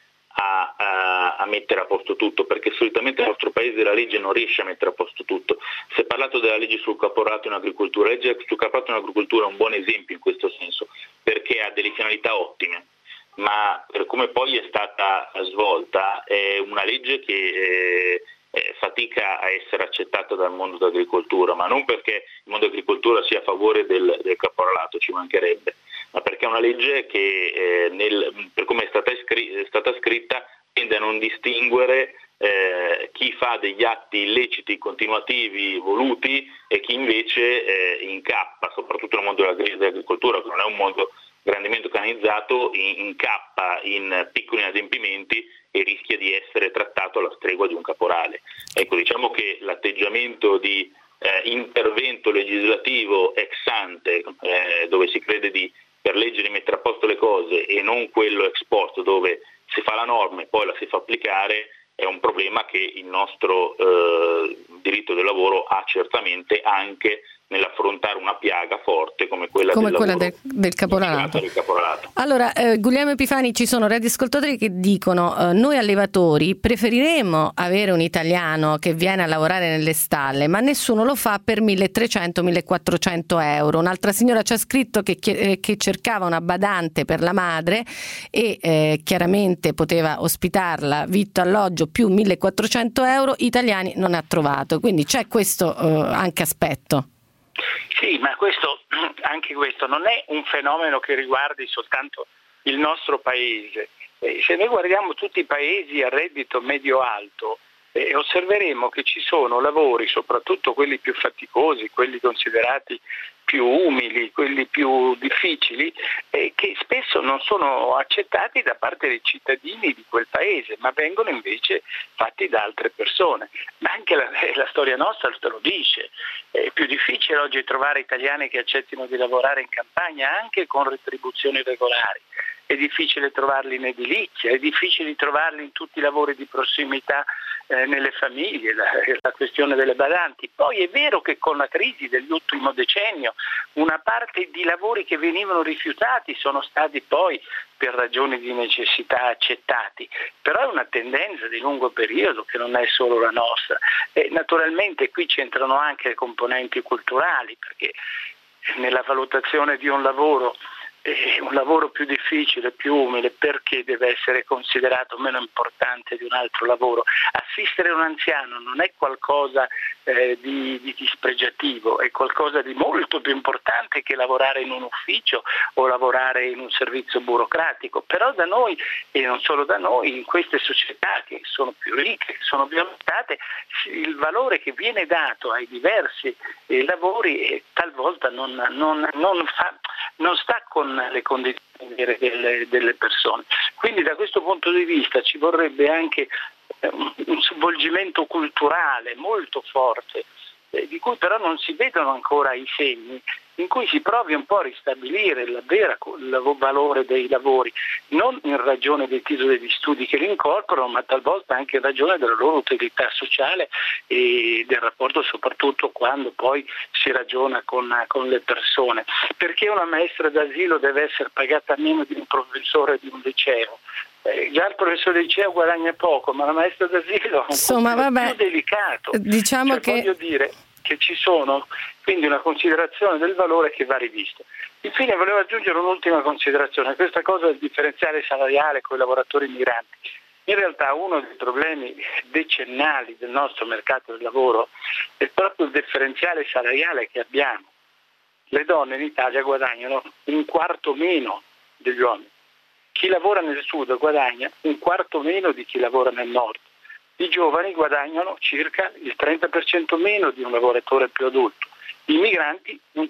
a mettere a posto tutto, perché solitamente nel nostro paese la legge non riesce a mettere a posto tutto. Si è parlato della legge sul caporalato in agricoltura. La legge sul caporalato in agricoltura è un buon esempio in questo senso, perché ha delle finalità ottime, ma per come poi è stata svolta è una legge che fatica a essere accettata dal mondo dell'agricoltura, ma non perché il mondo dell'agricoltura sia a favore del caporalato, ci mancherebbe, ma perché è una legge che per come è stata scritta tende a non distinguere chi fa degli atti illeciti continuativi voluti e chi invece incappa, soprattutto nel mondo dell'agricoltura, che non è un mondo grandemente organizzato, incappa in piccoli inadempimenti e rischia di essere trattato alla stregua di un caporale. Ecco, diciamo che l'atteggiamento di intervento legislativo ex ante, dove si crede per legge di mettere a posto le cose, e non quello ex post dove si fa la norma e poi la si fa applicare, è un problema che il nostro diritto del lavoro ha certamente anche nell'affrontare una piaga forte come quella del caporalato. Allora, Guglielmo Epifani, ci sono radioascoltatori che dicono noi allevatori preferiremmo avere un italiano che viene a lavorare nelle stalle, ma nessuno lo fa per 1.300-1.400 euro. Un'altra signora ci ha scritto che cercava una badante per la madre e chiaramente poteva ospitarla, vitto, alloggio più 1.400 euro, italiani non ha trovato, quindi c'è questo anche aspetto. Sì, ma anche questo non è un fenomeno che riguardi soltanto il nostro paese. Se noi guardiamo tutti i paesi a reddito medio-alto, osserveremo che ci sono lavori, soprattutto quelli più faticosi, quelli considerati più umili, quelli più difficili, che spesso non sono accettati da parte dei cittadini di quel paese, ma vengono invece fatti da altre persone. Ma anche la storia nostra te lo dice. È più difficile oggi trovare italiani che accettino di lavorare in campagna anche con retribuzioni regolari. È difficile trovarli in edilizia, è difficile trovarli in tutti i lavori di prossimità nelle famiglie, la questione delle badanti. Poi è vero che con la crisi dell'ultimo decennio una parte di lavori che venivano rifiutati sono stati poi per ragioni di necessità accettati, però è una tendenza di lungo periodo che non è solo la nostra. E naturalmente qui c'entrano anche le componenti culturali, perché nella valutazione di un lavoro più difficile, più umile, perché deve essere considerato meno importante di un altro lavoro? Assistere un anziano non è qualcosa di dispregiativo, è qualcosa di molto più importante che lavorare in un ufficio o lavorare in un servizio burocratico. Però da noi, e non solo da noi, in queste società che sono più ricche, che sono più avanzate, il valore che viene dato ai diversi lavori talvolta non sta con le condizioni delle persone. Quindi da questo punto di vista ci vorrebbe anche un svolgimento culturale molto forte, di cui però non si vedono ancora i segni, in cui si provi un po' a ristabilire il valore dei lavori, non in ragione dei titoli di studi che li incorporano, ma talvolta anche in ragione della loro utilità sociale e del rapporto, soprattutto quando poi si ragiona con le persone. Perché una maestra d'asilo deve essere pagata meno di un professore di un liceo? Già il professore di liceo guadagna poco, ma la maestra d'asilo è più delicato. Diciamo che voglio dire che ci sono quindi una considerazione del valore che va rivista. Infine volevo aggiungere un'ultima considerazione, questa cosa del differenziale salariale con i lavoratori migranti. In realtà uno dei problemi decennali del nostro mercato del lavoro è proprio il differenziale salariale che abbiamo. Le donne in Italia guadagnano un quarto meno degli uomini. Chi lavora nel sud guadagna un quarto meno di chi lavora nel nord. I giovani guadagnano circa il 30% meno di un lavoratore più adulto, i migranti un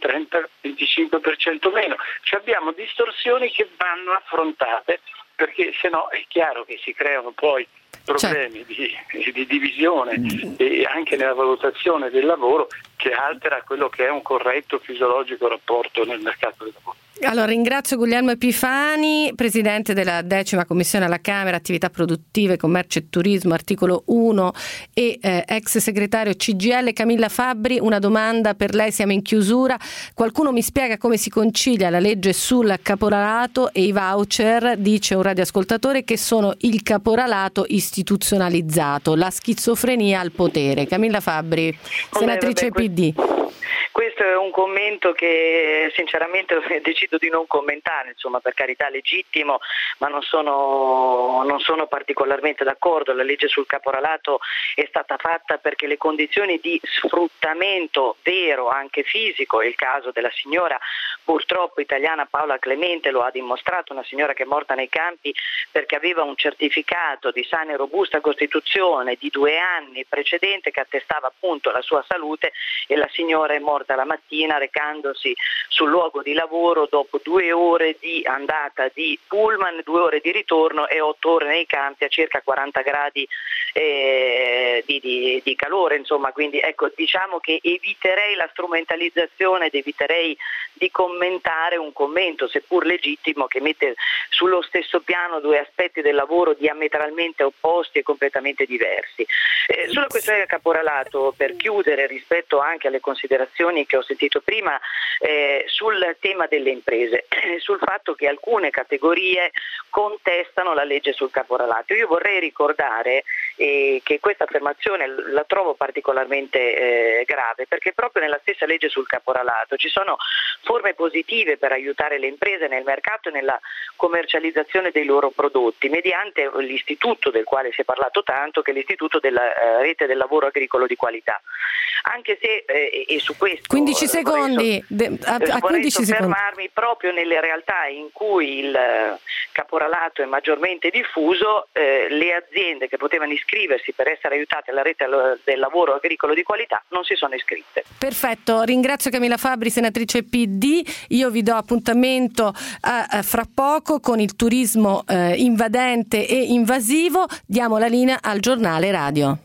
30-25% meno. Cioè abbiamo distorsioni che vanno affrontate, perché sennò è chiaro che si creano poi problemi di divisione e anche nella valutazione del lavoro, che altera quello che è un corretto fisiologico rapporto nel mercato del lavoro. Allora, ringrazio Guglielmo Epifani, presidente della 10ª commissione alla Camera, attività produttive, commercio e turismo, articolo 1, e ex segretario CGIL. Camilla Fabbri, una domanda per lei, siamo in chiusura. Qualcuno mi spiega come si concilia la legge sul caporalato e i voucher? Dice un radioascoltatore che sono il caporalato istituzionalizzato, la schizofrenia al potere. Camilla Fabbri, senatrice PD. Questo è un commento che sinceramente decido di non commentare, insomma, per carità legittimo, ma non sono particolarmente d'accordo. La legge sul caporalato è stata fatta perché le condizioni di sfruttamento vero, anche fisico, è il caso della signora purtroppo italiana Paola Clemente, lo ha dimostrato, una signora che è morta nei campi perché aveva un certificato di sana e robusta costituzione di 2 anni precedente che attestava appunto la sua salute, e la signora è morta la mattina recandosi sul luogo di lavoro dopo 2 ore di andata di pullman, 2 ore di ritorno e 8 ore nei campi a circa 40 gradi di calore, insomma. Quindi ecco, diciamo che eviterei la strumentalizzazione ed eviterei di commentare un commento, seppur legittimo, che mette sullo stesso piano 2 aspetti del lavoro diametralmente opposti e completamente diversi. Sulla questione del caporalato, per chiudere, rispetto anche alle considerazioni che ho sentito prima sul tema delle imprese, sul fatto che alcune categorie contestano la legge sul caporalato. Io vorrei ricordare che questa affermazione la trovo particolarmente grave, perché proprio nella stessa legge sul caporalato ci sono forme positive per aiutare le imprese nel mercato e nella commercializzazione dei loro prodotti, mediante l'istituto del quale si è parlato tanto, che è l'istituto della rete del lavoro agricolo di qualità. Anche se e su questo 15 secondi vorrei soffermarmi proprio nelle realtà in cui il caporalato è maggiormente diffuso, le aziende che potevano iscriversi per essere aiutate alla rete del lavoro agricolo di qualità non si sono iscritte. Perfetto, ringrazio Camilla Fabbri, senatrice PD. Io vi do appuntamento fra poco con il turismo invadente e invasivo. Diamo la linea al giornale radio.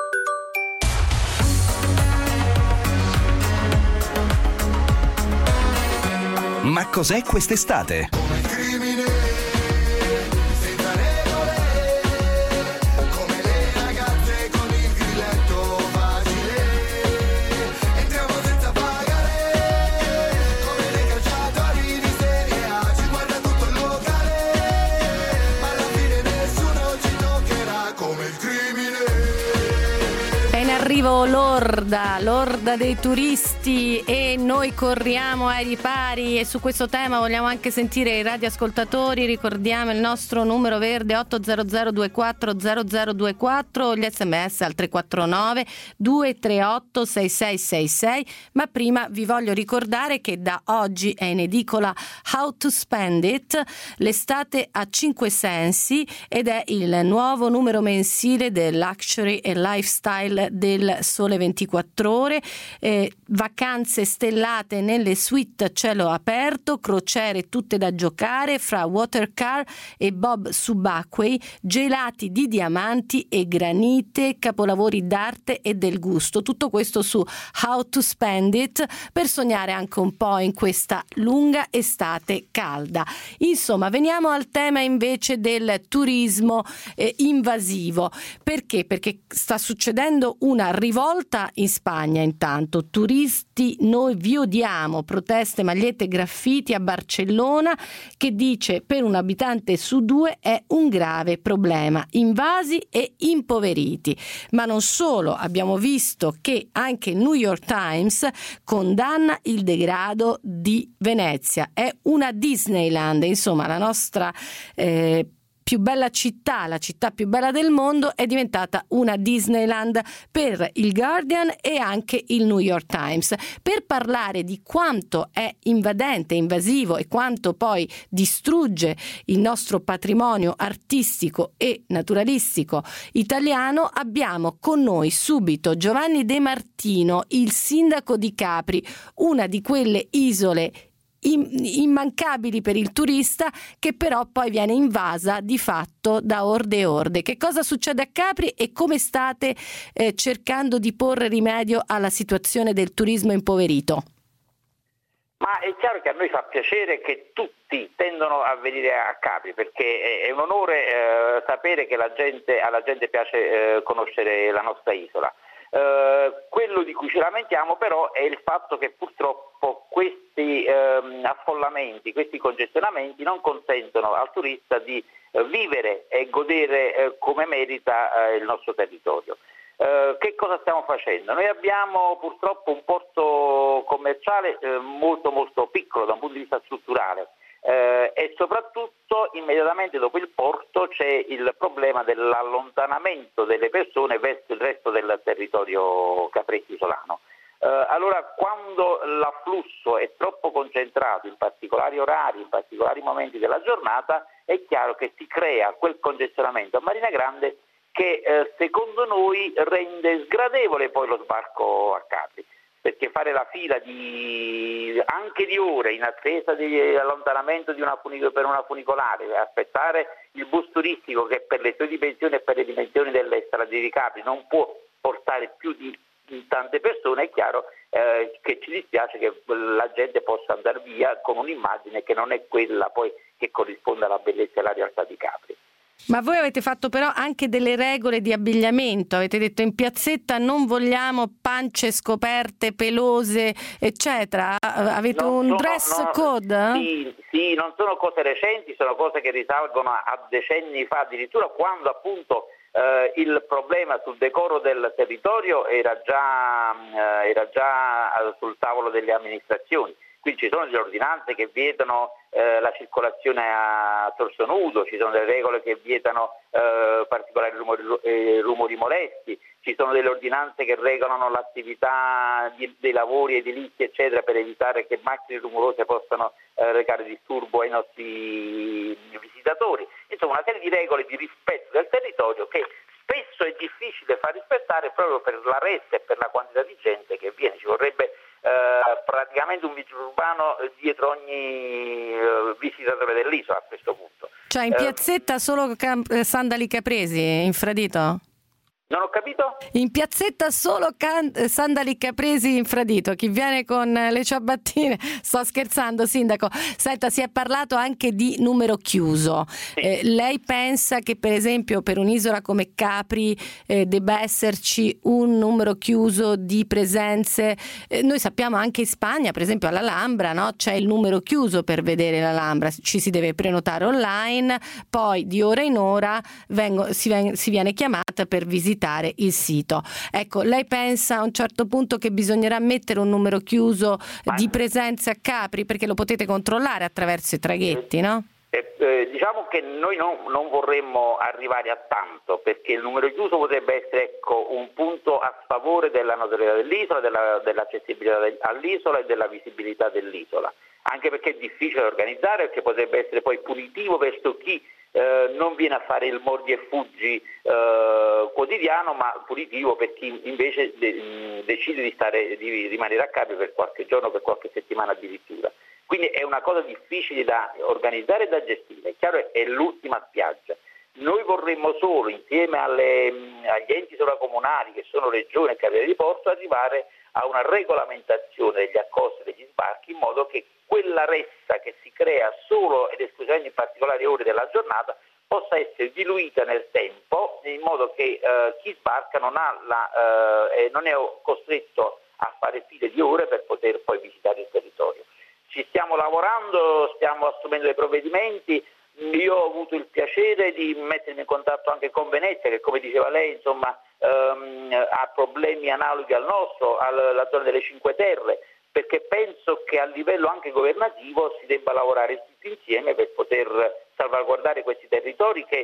Ma cos'è quest'estate? Come crimine, senza regole, come le ragazze con il grilletto facile, entriamo senza pagare, come le calciatori di Serie A, ci guarda tutto il locale, ma alla fine nessuno ci toccherà, come il crimine. È in arrivo l'orda dei turisti e noi corriamo ai ripari, e su questo tema vogliamo anche sentire i radioascoltatori. Ricordiamo il nostro numero verde 800 24 0024, gli sms al 349 238 6666. Ma prima vi voglio ricordare che da oggi è in edicola How to Spend It, l'estate a 5 sensi, ed è il nuovo numero mensile del Luxury e Lifestyle del del Sole 24 Ore, vacanze stellate nelle suite a cielo aperto, crociere tutte da giocare fra watercar e bob subacquei, gelati di diamanti e granite, capolavori d'arte e del gusto. Tutto questo su How to Spend It, per sognare anche un po' in questa lunga estate calda. Insomma, veniamo al tema invece del turismo invasivo. Perché? Perché sta succedendo una rivolta in Spagna. Intanto, turisti noi vi odiamo, proteste, magliette, graffiti a Barcellona, che dice per un abitante su 2 è un grave problema, invasi e impoveriti. Ma non solo, abbiamo visto che anche il New York Times condanna il degrado di Venezia. È una Disneyland, insomma la nostra più bella città, la città più bella del mondo, è diventata una Disneyland per il Guardian e anche il New York Times. Per parlare di quanto è invadente, invasivo e quanto poi distrugge il nostro patrimonio artistico e naturalistico italiano, abbiamo con noi subito Giovanni De Martino, il sindaco di Capri, una di quelle isole immancabili per il turista, che però poi viene invasa di fatto da orde e orde. Che cosa succede a Capri e come state cercando di porre rimedio alla situazione del turismo impoverito? Ma è chiaro che a noi fa piacere che tutti tendono a venire a Capri, perché è un onore sapere che alla gente piace conoscere la nostra isola. Quello di cui ci lamentiamo però è il fatto che purtroppo questi affollamenti, questi congestionamenti non consentono al turista di vivere e godere come merita il nostro territorio. Che cosa stiamo facendo? Noi abbiamo purtroppo un porto commerciale molto molto piccolo da un punto di vista strutturale. E soprattutto immediatamente dopo il porto c'è il problema dell'allontanamento delle persone verso il resto del territorio caprese isolano. Allora, quando l'afflusso è troppo concentrato in particolari orari, in particolari momenti della giornata, è chiaro che si crea quel congestionamento a Marina Grande che secondo noi rende sgradevole poi lo sbarco a Capri. Perché fare la fila anche di ore in attesa dell'allontanamento per una funicolare, aspettare il bus turistico che per le sue dimensioni e per le dimensioni delle strade di Capri non può portare più di tante persone, è chiaro che ci dispiace che la gente possa andare via con un'immagine che non è quella poi che corrisponde alla bellezza e alla realtà di Capri. Ma voi avete fatto però anche delle regole di abbigliamento, avete detto in piazzetta non vogliamo pance scoperte, pelose, eccetera. Avete un dress code? Sì, non sono cose recenti, sono cose che risalgono a decenni fa, addirittura quando appunto il problema sul decoro del territorio era già sul tavolo delle amministrazioni. Qui ci sono delle ordinanze che vietano la circolazione a torso nudo, ci sono delle regole che vietano particolari rumori molesti, ci sono delle ordinanze che regolano l'attività dei lavori edilizi, eccetera, per evitare che macchine rumorose possano recare disturbo ai nostri visitatori. Insomma, una serie di regole di rispetto del territorio che spesso è difficile far rispettare proprio per la ressa e per la quantità di gente che viene. Ci vorrebbe praticamente un vigile urbano dietro ogni visitatore dell'isola a questo punto. Cioè in piazzetta solo sandali capresi, infradito? Non ho capito? In piazzetta solo sandali capresi infradito. Chi viene con le ciabattine, sto scherzando, sindaco. Senta, si è parlato anche di numero chiuso. Sì. Lei pensa che per esempio per un'isola come Capri debba esserci un numero chiuso di presenze? Noi sappiamo anche in Spagna, per esempio all'Alhambra, no? C'è il numero chiuso per vedere l'Alhambra, ci si deve prenotare online, poi di ora in ora si viene chiamata per visitare il sito. Ecco, lei pensa a un certo punto che bisognerà mettere un numero chiuso di presenze a Capri, perché lo potete controllare attraverso i traghetti, no? Diciamo che noi non vorremmo arrivare a tanto, perché il numero chiuso potrebbe essere un punto a favore della notorietà dell'isola, dell'accessibilità all'isola e della visibilità dell'isola, anche perché è difficile da organizzare, perché potrebbe essere poi punitivo verso chi non viene a fare il mordi e fuggi quotidiano, ma punitivo per chi invece decide di rimanere a Capri per qualche giorno, per qualche settimana addirittura. Quindi è una cosa difficile da organizzare e da gestire. È chiaro, è l'ultima spiaggia. Noi vorremmo solo, insieme agli enti sovracomunali che sono Regione e Capitale di Porto, arrivare a una regolamentazione degli accosti e degli sbarchi, in modo che quella ressa che si crea solo ed esclusivamente in particolari ore della giornata possa essere diluita nel tempo, in modo che chi sbarca non è costretto a fare file di ore per poter poi visitare il territorio. Ci stiamo lavorando, stiamo assumendo dei provvedimenti. Io ho avuto il piacere di mettermi in contatto anche con Venezia, che come diceva lei, insomma, ha problemi analoghi al nostro, alla zona delle Cinque Terre, perché penso che a livello anche governativo si debba lavorare tutti insieme per poter salvaguardare questi territori che,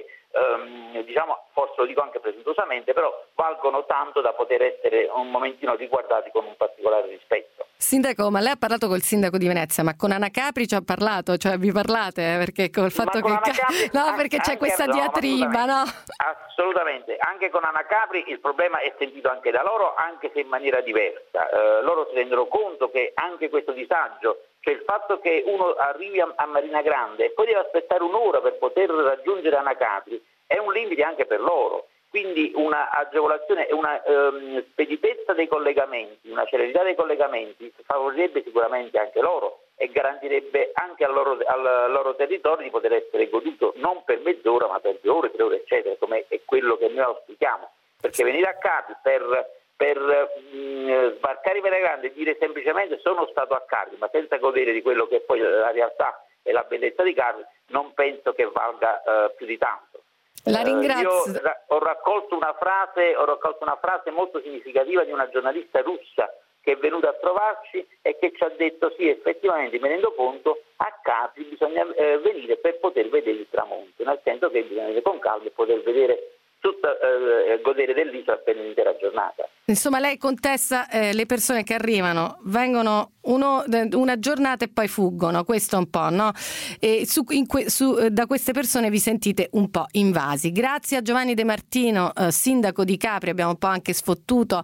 forse lo dico anche presuntuosamente, però valgono tanto da poter essere un momentino riguardati con un particolare rispetto. Sindaco, ma lei ha parlato col sindaco di Venezia, ma con Ana Capri ci ha parlato, cioè vi parlate? Perché col fatto che perché c'è questa diatriba, no? Assolutamente, anche con Ana Capri il problema è sentito anche da loro, anche se in maniera diversa. Loro si rendono conto che anche questo disagio, cioè il fatto che uno arrivi a Marina Grande e poi deve aspettare un'ora per poter raggiungere Ana Capri, è un limite anche per loro. Quindi una agevolazione e una speditezza dei collegamenti, una celerità dei collegamenti favorirebbe sicuramente anche loro e garantirebbe anche al loro territorio di poter essere goduto non per mezz'ora ma per 2 ore, 3 ore eccetera, come è quello che noi auspichiamo, perché venire a Capri per sbarcare in Marina Grande e dire semplicemente sono stato a Capri ma senza godere di quello che poi la realtà e la bellezza di Capri, non penso che valga più di tanto. La ringrazio. Io ho raccolto una frase molto significativa di una giornalista russa che è venuta a trovarci e che ci ha detto sì, effettivamente mi rendo conto, a Capri bisogna venire per poter vedere il tramonto, nel senso che bisogna venire con calma e poter vedere godere dell'isola per l'intera giornata. Insomma, lei contesta le persone che arrivano, vengono una giornata e poi fuggono, questo un po', no? E da queste persone vi sentite un po' invasi. Grazie a Giovanni De Martino, sindaco di Capri, abbiamo un po' anche sfottuto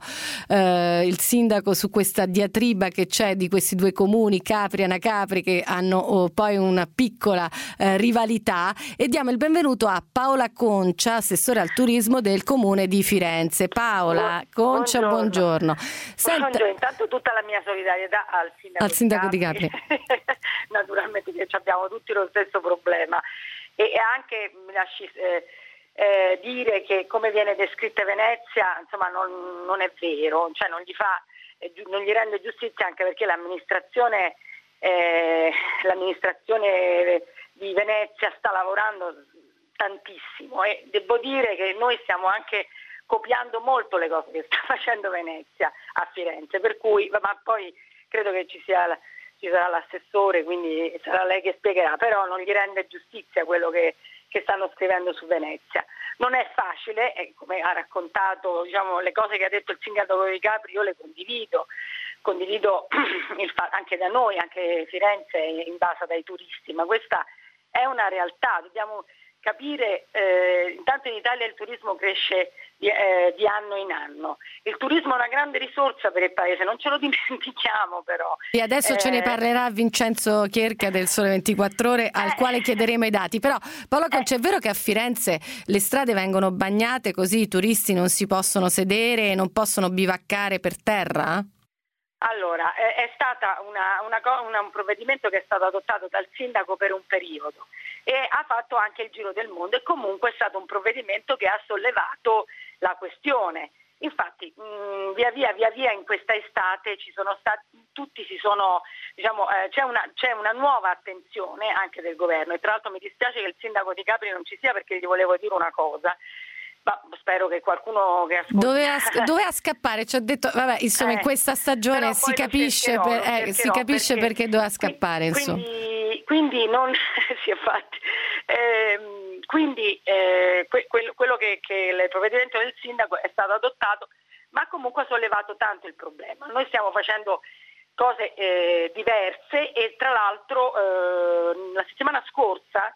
il sindaco su questa diatriba che c'è di questi due comuni, Capri e Ana Capri, che hanno poi una piccola rivalità, e diamo il benvenuto a Paola Concia, assessore al turismo del comune di Firenze. Paola Concia, buongiorno. Buongiorno, intanto tutta la mia solidarietà al sindaco di Capri. Naturalmente che abbiamo tutti lo stesso problema e anche mi lasci dire che come viene descritta Venezia, insomma, non è vero, cioè non gli rende giustizia, anche perché l'amministrazione di Venezia sta lavorando tantissimo e devo dire che noi stiamo anche copiando molto le cose che sta facendo Venezia a Firenze, per cui, ma poi credo che ci sarà l'assessore, quindi sarà lei che spiegherà, però non gli rende giustizia quello che stanno scrivendo su Venezia. Non è facile, come ha raccontato, diciamo, le cose che ha detto il sindaco di Capri, io le condivido anche da noi, anche Firenze è invasa dai turisti, ma questa è una realtà, dobbiamo capire, intanto in Italia il turismo cresce di anno in anno. Il turismo è una grande risorsa per il paese, non ce lo dimentichiamo però. E adesso ce ne parlerà Vincenzo Chierca del Sole 24 Ore, al quale chiederemo i dati. Però Paolo Concia, è vero che a Firenze le strade vengono bagnate così i turisti non si possono sedere e non possono bivaccare per terra? Allora, è stata un provvedimento che è stato adottato dal sindaco per un periodo e ha fatto anche il giro del mondo e comunque è stato un provvedimento che ha sollevato la questione. Infatti via via in questa estate c'è una nuova attenzione anche del governo e tra l'altro mi dispiace che il sindaco di Capri non ci sia perché gli volevo dire una cosa. Ma spero che qualcuno che ascolta doveva scappare, ci ha detto vabbè, insomma in questa stagione si capisce perché doveva scappare, insomma. Quindi non si è fatti quello che il provvedimento del sindaco è stato adottato, ma comunque ha sollevato tanto il problema. Noi stiamo facendo cose diverse e tra l'altro la settimana scorsa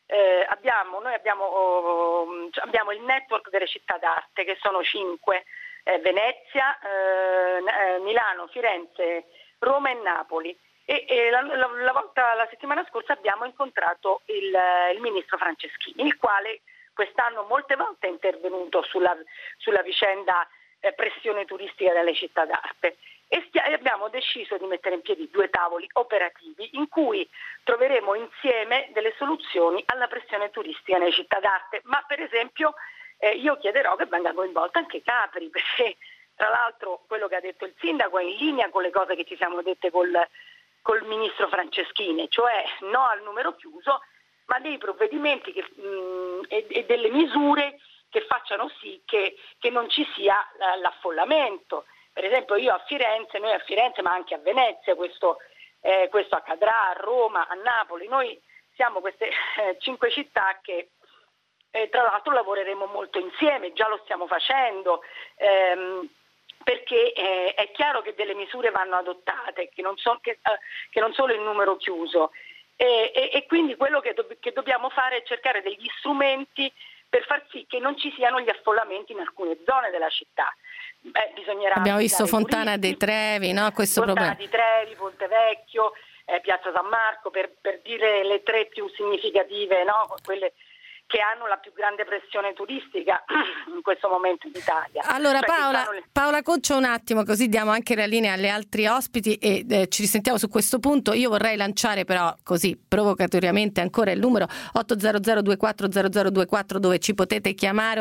noi abbiamo il network delle città d'arte, che sono 5, Venezia, Milano, Firenze, Roma e Napoli. E la settimana scorsa abbiamo incontrato il ministro Franceschini, il quale quest'anno molte volte è intervenuto sulla vicenda pressione turistica delle città d'arte, e abbiamo deciso di mettere in piedi 2 tavoli operativi in cui troveremo insieme delle soluzioni alla pressione turistica nelle città d'arte. Ma per esempio io chiederò che venga coinvolta anche Capri, perché tra l'altro quello che ha detto il sindaco è in linea con le cose che ci siamo dette col ministro Franceschini, cioè no al numero chiuso, ma dei provvedimenti e delle misure che facciano sì che non ci sia l'affollamento. Per esempio noi a Firenze, ma anche a Venezia, questo accadrà, a Roma, a Napoli. Noi siamo queste 5 città che tra l'altro lavoreremo molto insieme, già lo stiamo facendo, perché è chiaro che delle misure vanno adottate, che non solo il numero chiuso. E quindi quello che dobbiamo fare è cercare degli strumenti per far sì che non ci siano gli affollamenti in alcune zone della città. Abbiamo visto Fontana dei Trevi, no? Questo Fontana problema. di Trevi, Ponte Vecchio, Piazza San Marco, per dire le 3 più significative, no? Quelle che hanno la più grande pressione turistica in questo momento in Italia. Allora Paola Coccio, un attimo, così diamo anche la linea alle altri ospiti e ci risentiamo su questo punto. Io vorrei lanciare però così provocatoriamente ancora il numero 800-240024 dove ci potete chiamare, o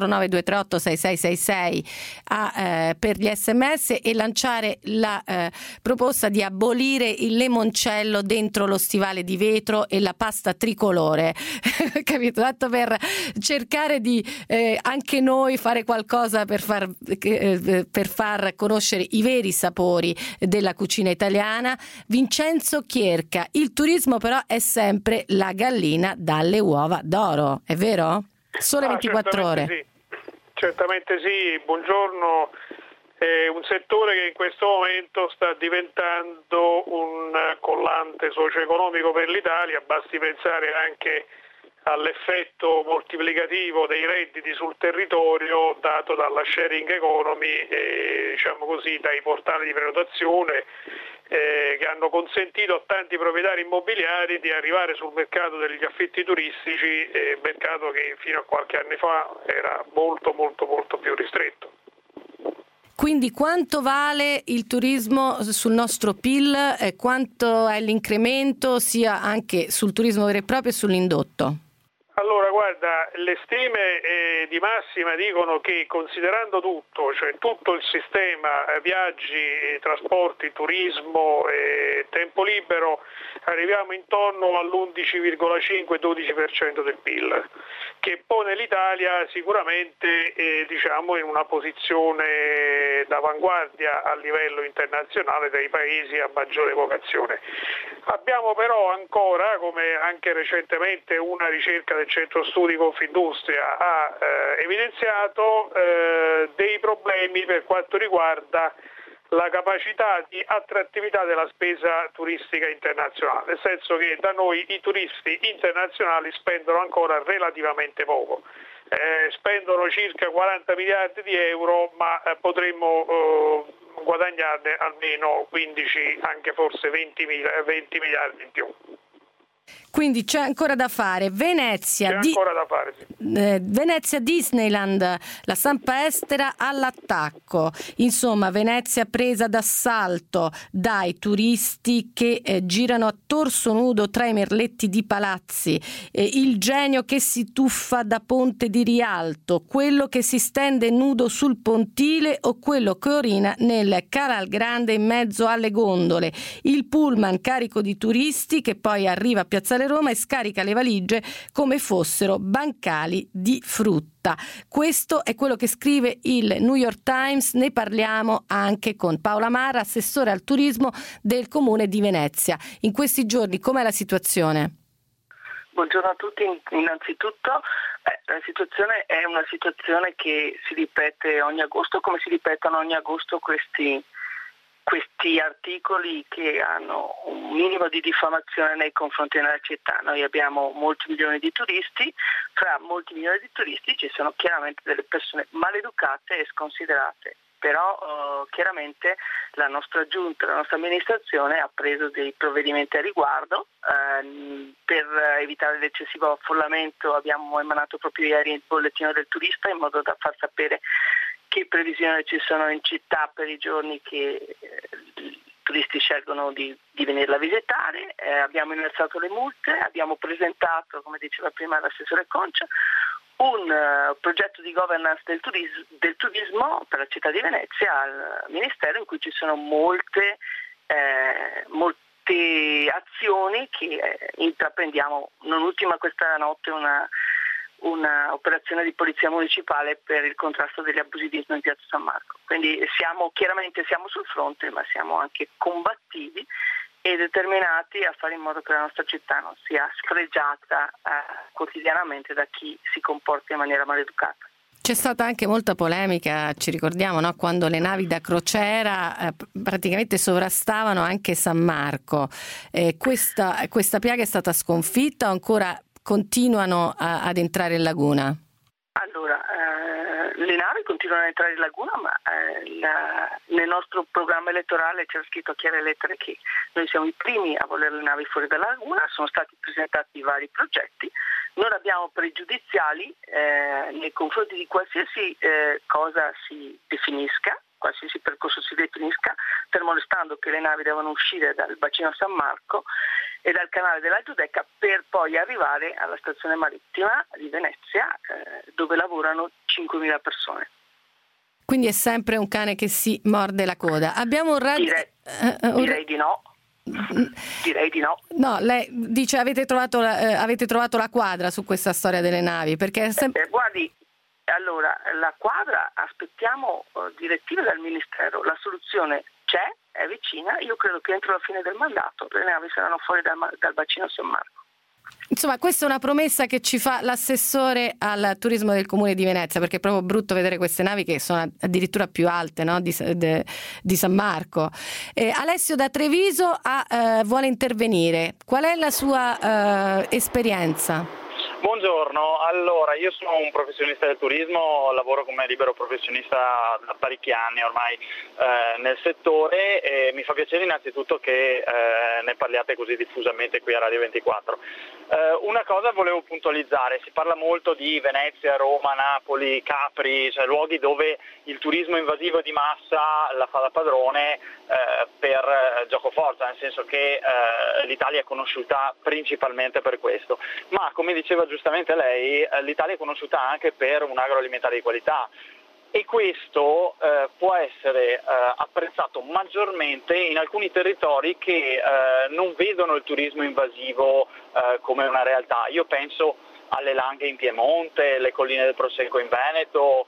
349-238-6666 per gli sms, e lanciare la proposta di abolire il limoncello dentro lo stivale di vetro e la pasta tricolore. Capito? Per cercare di anche noi fare qualcosa per far conoscere i veri sapori della cucina italiana. Vincenzo Chierca, il turismo però è sempre la gallina dalle uova d'oro, è vero? Sole 24 ore. Sì. Certamente sì, buongiorno. È un settore che in questo momento sta diventando un collante socio-economico per l'Italia, basti pensare anche all'effetto moltiplicativo dei redditi sul territorio dato dalla sharing economy e diciamo così dai portali di prenotazione che hanno consentito a tanti proprietari immobiliari di arrivare sul mercato degli affitti turistici, mercato che fino a qualche anno fa era molto più ristretto. Quindi quanto vale il turismo sul nostro PIL? Quanto è l'incremento sia anche sul turismo vero e proprio e sull'indotto? Allora, guarda, le stime di massima dicono che considerando tutto, cioè tutto il sistema, viaggi, trasporti, turismo e tempo libero, arriviamo intorno all'11,5-12% del PIL, che pone l'Italia sicuramente diciamo in una posizione d'avanguardia a livello internazionale dei paesi a maggiore vocazione. Abbiamo però ancora, come anche recentemente una ricerca del Centro Studi Confindustria ha evidenziato, dei problemi per quanto riguarda la capacità di attrattività della spesa turistica internazionale, nel senso che da noi i turisti internazionali spendono ancora relativamente poco, spendono circa 40 miliardi di euro, ma potremmo guadagnarne almeno 15, anche forse 20 miliardi in più. Quindi c'è ancora da fare. Venezia Disneyland, la stampa estera all'attacco. Insomma, Venezia presa d'assalto dai turisti che girano a torso nudo tra i merletti di palazzi, il genio che si tuffa da Ponte di Rialto, quello che si stende nudo sul pontile o quello che orina nel Canal Grande in mezzo alle gondole, il pullman carico di turisti che poi arriva a Piazzale Roma e scarica le valigie come fossero bancali di frutta. Questo è quello che scrive il New York Times. Ne parliamo anche con Paola Mara, assessore al turismo del Comune di Venezia. In questi giorni com'è la situazione? Buongiorno a tutti. Innanzitutto la situazione è una situazione che si ripete ogni agosto, come si ripetono ogni agosto questi questi articoli che hanno un minimo di diffamazione nei confronti della città. Noi abbiamo molti milioni di turisti, fra molti milioni di turisti ci sono chiaramente delle persone maleducate e sconsiderate, però chiaramente la nostra giunta, la nostra amministrazione ha preso dei provvedimenti a riguardo. Per evitare l'eccessivo affollamento abbiamo emanato proprio ieri il bollettino del turista in modo da far sapere che previsioni ci sono in città per i giorni che i turisti scelgono di venirla a visitare. Abbiamo innalzato le multe, abbiamo presentato, come diceva prima l'assessore Concia, un progetto di governance del turismo per la città di Venezia al Ministero, in cui ci sono molte azioni che intraprendiamo, non ultima questa notte una operazione di polizia municipale per il contrasto degli abusivismi in Piazza San Marco. Quindi chiaramente siamo sul fronte, ma siamo anche combattivi e determinati a fare in modo che la nostra città non sia sfregiata quotidianamente da chi si comporta in maniera maleducata. C'è stata anche molta polemica, ci ricordiamo, no? Quando le navi da crociera praticamente sovrastavano anche San Marco. Questa piaga è stata sconfitta o ancora continuano ad entrare in laguna? Allora, le navi continuano ad entrare in laguna, ma nel nostro programma elettorale c'era scritto a chiare lettere che noi siamo i primi a volere le navi fuori dalla laguna, sono stati presentati vari progetti, non abbiamo pregiudiziali nei confronti di qualsiasi cosa si definisca, qualsiasi percorso si definisca, fermo restando che le navi devono uscire dal bacino San Marco e dal canale della Giudecca per poi arrivare alla stazione marittima di Venezia, dove lavorano 5.000 persone. Quindi è sempre un cane che si morde la coda. Abbiamo un direi di no. Direi di no. No, lei dice avete trovato la quadra su questa storia delle navi, perché guardi, allora la quadra aspettiamo direttive dal Ministero, la soluzione c'è, è vicina, io credo che entro la fine del mandato le navi saranno fuori dal bacino San Marco. Insomma, questa è una promessa che ci fa l'assessore al turismo del Comune di Venezia, perché è proprio brutto vedere queste navi che sono addirittura più alte, no? di San Marco. Alessio da Treviso vuole intervenire. Qual è la sua esperienza? Buongiorno, allora io sono un professionista del turismo, lavoro come libero professionista da parecchi anni ormai nel settore e mi fa piacere innanzitutto che ne parliate così diffusamente qui a Radio 24. Una cosa volevo puntualizzare, si parla molto di Venezia, Roma, Napoli, Capri, cioè luoghi dove il turismo invasivo di massa la fa da padrone per giocoforza, nel senso che l'Italia è conosciuta principalmente per questo, ma come diceva giustamente lei, l'Italia è conosciuta anche per un agroalimentare di qualità e questo può essere apprezzato maggiormente in alcuni territori che non vedono il turismo invasivo come una realtà. Io penso alle Langhe in Piemonte, le colline del Prosecco in Veneto,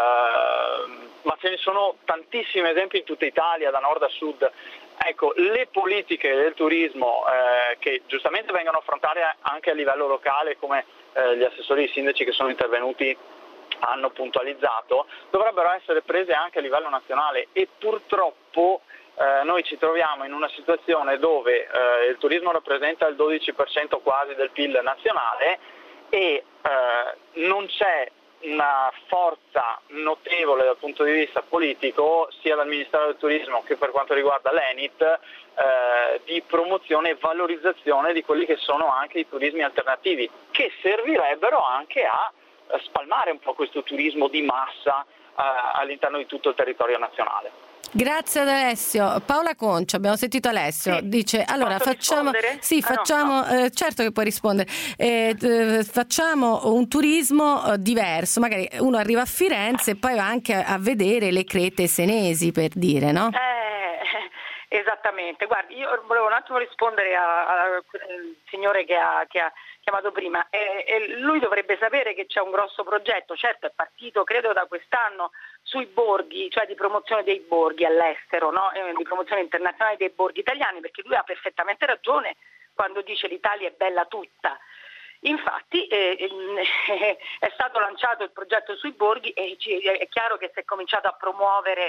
ma ce ne sono tantissimi esempi in tutta Italia, da nord a sud. Ecco, le politiche del turismo che giustamente vengono affrontate anche a livello locale, come gli assessori e i sindaci che sono intervenuti hanno puntualizzato, dovrebbero essere prese anche a livello nazionale e purtroppo noi ci troviamo in una situazione dove il turismo rappresenta il 12% quasi del PIL nazionale e non c'è una forza notevole dal punto di vista politico sia dal Ministero del Turismo che per quanto riguarda l'Enit di promozione e valorizzazione di quelli che sono anche i turismi alternativi che servirebbero anche a spalmare un po' questo turismo di massa all'interno di tutto il territorio nazionale. Grazie ad Alessio. Paola Concia, abbiamo sentito Alessio, sì. Dice allora facciamo no. Certo che puoi rispondere, facciamo un turismo diverso, magari uno arriva a Firenze e poi va anche a vedere le crete senesi, per dire, no? Esattamente, guardi, io volevo un attimo rispondere al signore che ha chiamato prima. Lui dovrebbe sapere che c'è un grosso progetto, certo è partito credo da quest'anno, sui borghi, cioè di promozione dei borghi all'estero, no? Di promozione internazionale dei borghi italiani, perché lui ha perfettamente ragione quando dice l'Italia è bella tutta. Infatti è stato lanciato il progetto sui borghi e è chiaro che si è cominciato a promuovere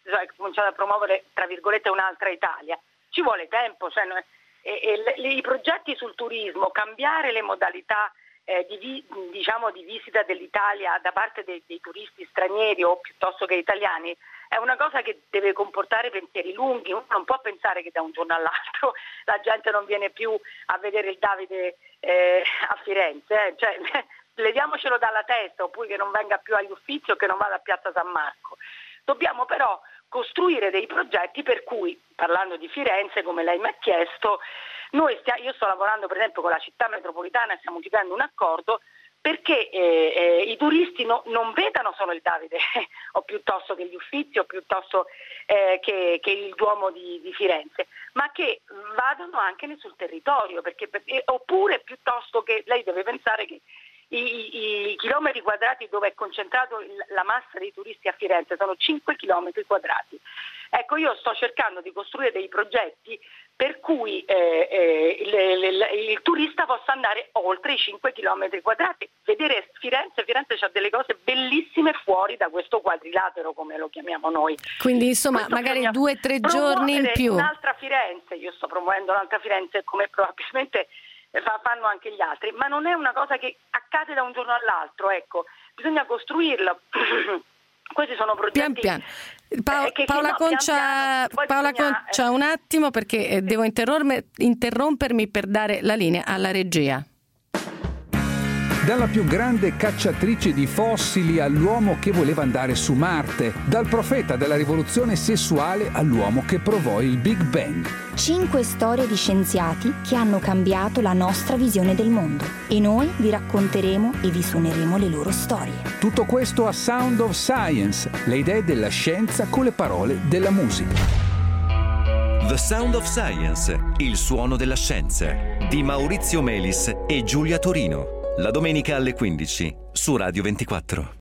cominciato a promuovere, tra virgolette, un'altra Italia. Ci vuole tempo, cioè, i progetti sul turismo, cambiare le modalità di visita dell'Italia da parte dei turisti stranieri o piuttosto che italiani, è una cosa che deve comportare pensieri lunghi. Uno non può pensare che da un giorno all'altro la gente non viene più a vedere il Davide a Firenze, cioè leviamocelo dalla testa, oppure che non venga più agli Uffizi o che non vada a Piazza San Marco. Dobbiamo però costruire dei progetti per cui, parlando di Firenze, come lei mi ha chiesto, io sto lavorando per esempio con la città metropolitana e stiamo chiudendo un accordo perché i turisti non vedano solo il Davide o piuttosto che gli Uffizi o piuttosto che il Duomo di Firenze, ma che vadano anche sul territorio, oppure piuttosto che lei deve pensare che i chilometri quadrati dove è concentrato la massa dei turisti a Firenze sono 5 chilometri quadrati. Ecco, io sto cercando di costruire dei progetti per cui il turista possa andare oltre i 5 chilometri quadrati, vedere Firenze c'ha delle cose bellissime fuori da questo quadrilatero, come lo chiamiamo noi. Quindi insomma magari 2 o 3 giorni in più. Un'altra Firenze, io sto promuovendo un'altra Firenze come probabilmente fanno anche gli altri, ma non è una cosa che accade da un giorno all'altro, ecco, bisogna costruirla. Questi sono progetti pian piano. Paola Concia, un attimo, perché devo interrompermi per dare la linea alla regia. Dalla più grande cacciatrice di fossili all'uomo che voleva andare su Marte, dal profeta della rivoluzione sessuale all'uomo che provò il Big Bang. 5 storie di scienziati che hanno cambiato la nostra visione del mondo e noi vi racconteremo e vi suoneremo le loro storie. Tutto questo a Sound of Science, le idee della scienza con le parole della musica. The Sound of Science, il suono della scienza, di Maurizio Melis e Giulia Torino. La domenica alle 15 su Radio 24.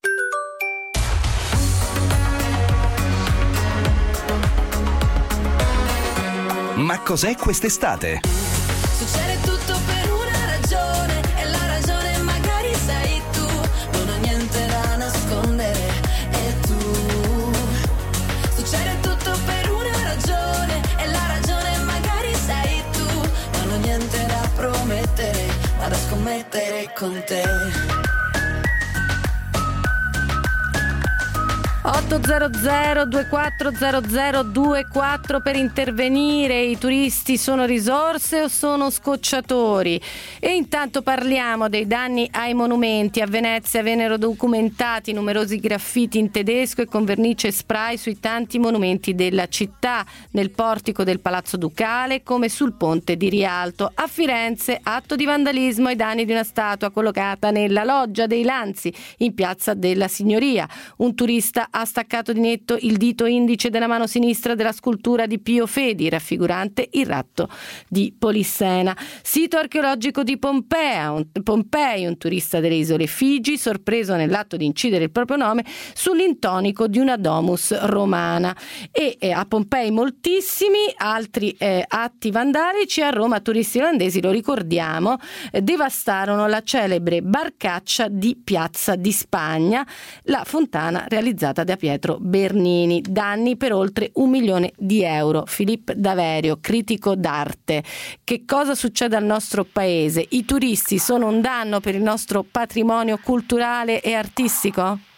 Ma cos'è quest'estate? Succede tutto per una ragione e la ragione magari sei tu. Non ho niente da nascondere e tu. Succede tutto per una ragione e la ragione magari sei tu. Non ho niente da promettere, ma da scommettere con te. 800 2400 24 per intervenire. I turisti sono risorse o sono scocciatori? E intanto parliamo dei danni ai monumenti. A Venezia vennero documentati numerosi graffiti in tedesco e con vernice spray sui tanti monumenti della città, nel portico del Palazzo Ducale come sul ponte di Rialto. A Firenze atto di vandalismo ai danni di una statua collocata nella loggia dei Lanzi in Piazza della Signoria. Un turista ha staccato di netto il dito indice della mano sinistra della scultura di Pio Fedi, raffigurante il ratto di Polissena. Sito archeologico di Pompei, un turista delle isole Figi, sorpreso nell'atto di incidere il proprio nome sull'intonico di una domus romana. E a Pompei moltissimi altri atti vandalici. A Roma turisti olandesi, lo ricordiamo, devastarono la celebre barcaccia di Piazza di Spagna, la fontana realizzata da Pietro Bernini. Danni per oltre 1 milione di euro. Filippo Daverio, critico d'arte. Che cosa succede al nostro paese? I turisti sono un danno per il nostro patrimonio culturale e artistico?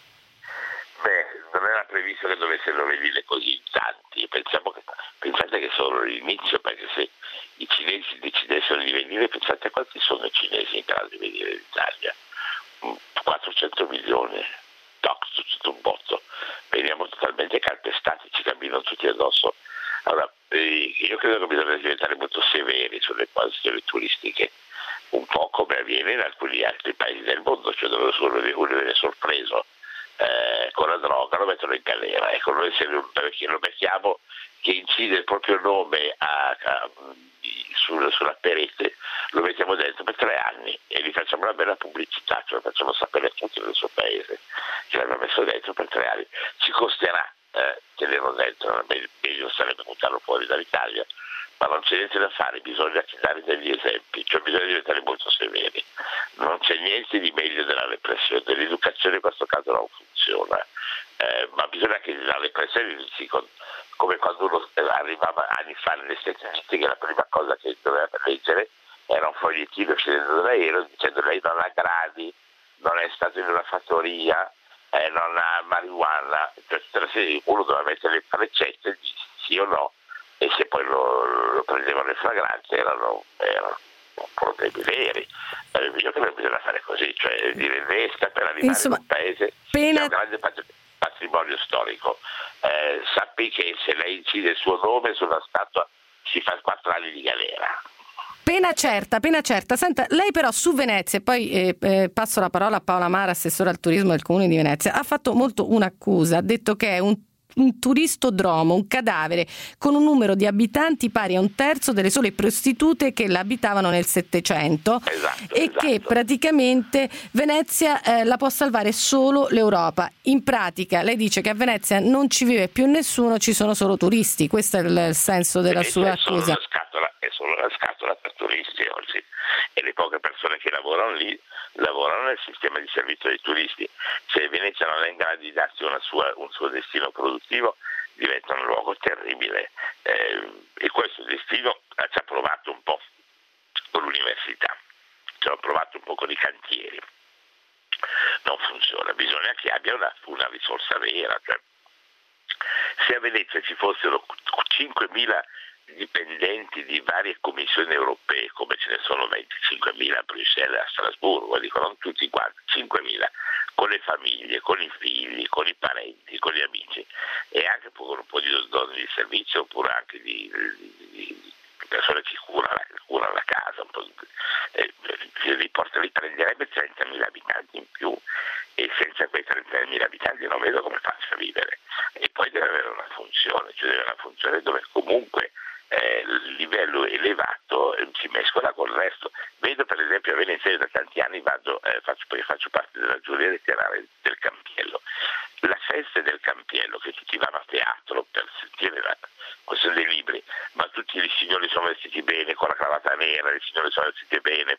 Non era previsto che dovessero venire così tanti. Pensate che sono l'inizio, perché se i cinesi decidessero di venire, pensate a quanti sono i cinesi in grado di venire in Italia. 400 milioni. Tutto un botto, veniamo totalmente calpestati, ci camminano tutti addosso. Allora, io credo che bisogna diventare molto severi sulle questioni turistiche, un po' come avviene in alcuni altri paesi del mondo, cioè dove uno viene sorpreso con la droga, lo mettono in galera. Ecco, noi se lo mettiamo che incide il proprio nome sulla parete, lo mettiamo dentro per 3 anni e gli facciamo una bella pubblicità, cioè lo facciamo sapere a tutti nel suo paese che l'hanno messo dentro per 3 anni. Ci costerà tenerlo dentro, meglio sarebbe buttarlo fuori dall'Italia, ma non c'è niente da fare, bisogna dare degli esempi, cioè bisogna diventare molto severi. Non c'è niente di meglio della repressione, l'educazione in questo caso non funziona. ma bisogna che dalle pressioni come quando uno arrivava anni fa nelle Stati Uniti, che la prima cosa che doveva leggere era un fogliettino scendendo dall'aereo dicendo: lei non ha gradi, non è stato in una fattoria, non ha marijuana, uno doveva mettere le freccette, sì o no, e se poi lo prendevano in flagranza erano problemi veri. Io credo che bisogna fare così, cioè dire resta per arrivare in un paese che ha un grande patrimonio storico. Sappi che se lei incide il suo nome sulla statua si fa 4 anni di galera. Pena certa. Senta, lei però su Venezia, poi passo la parola a Paola Mara, assessore al turismo del Comune di Venezia, ha fatto molto un'accusa, ha detto che è un turistodromo, un cadavere con un numero di abitanti pari a 1/3 delle sole prostitute che l'abitavano nel Settecento, che praticamente Venezia la può salvare solo l'Europa. In pratica lei dice che a Venezia non ci vive più nessuno, ci sono solo turisti. Questo è il senso della sua accusa. È solo una scatola per turisti oggi, e le poche persone che lavorano lì lavorano nel sistema di servizio dei turisti. Se Venezia non è in grado di darsi un suo destino produttivo, diventa un luogo terribile, e questo destino ci ha provato un po' con l'università, ci ha provato un po' con i cantieri, non funziona, bisogna che abbia una risorsa vera, cioè, se a Venezia ci fossero 5.000 dipendenti di varie commissioni europee, come ce ne sono 25.000 a Bruxelles e a Strasburgo, dico non tutti quanti, 5.000, con le famiglie, con i figli, con i parenti, con gli amici, e anche con un po' di donne di servizio, oppure anche di persone che curano la casa, un po', li prenderebbe 30.000 abitanti in più, e senza quei 30.000 abitanti non vedo come faccia a vivere. E poi deve avere una funzione, cioè deve avere una funzione dove comunque il livello elevato si mescola con il resto. Vedo per esempio a Venezia, da tanti anni faccio parte della giuria letterale del Campiello. La festa del Campiello, che tutti vanno a teatro per sentire la questione dei libri, ma tutti i signori sono vestiti bene, con la cravatta nera, i signori sono vestiti bene,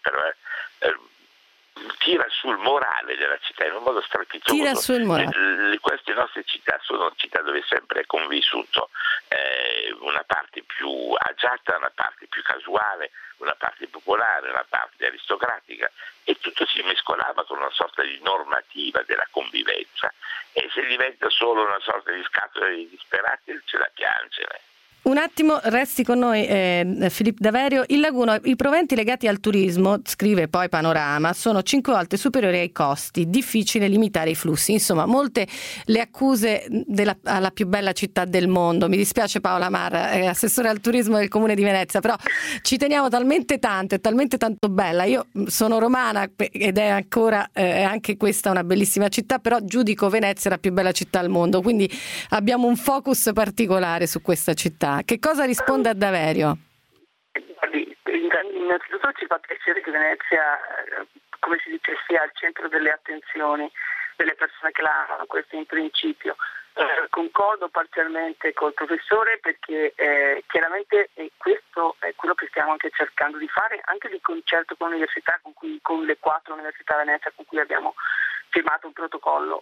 tira sul morale della città in un modo strepitoso. Tira sul morale. Queste nostre città sono città dove sempre è convissuto una parte più agiata, una parte più casuale, una parte popolare, una parte aristocratica, e tutto si mescolava con una sorta di normativa della convivenza, e se diventa solo una sorta di scatola di disperati c'è da piangere. Un attimo, resti con noi Filippo Daverio. In Laguna i proventi legati al turismo, scrive poi Panorama, sono 5 volte superiori ai costi, difficile limitare i flussi. Insomma, molte le accuse alla più bella città del mondo. Mi dispiace Paola Mara, assessore al turismo del Comune di Venezia, però ci teniamo talmente tanto, è talmente tanto bella. Io sono romana ed è ancora anche questa una bellissima città, però giudico Venezia la più bella città al mondo, quindi abbiamo un focus particolare su questa città. Che cosa risponde a Daverio? Innanzitutto ci fa piacere che Venezia, come si dice, sia al centro delle attenzioni delle persone che la amano, questo in principio. Concordo parzialmente col professore, perché chiaramente questo è quello che stiamo anche cercando di fare, anche di concerto con l'università, con le 4 università a Venezia con cui abbiamo firmato un protocollo.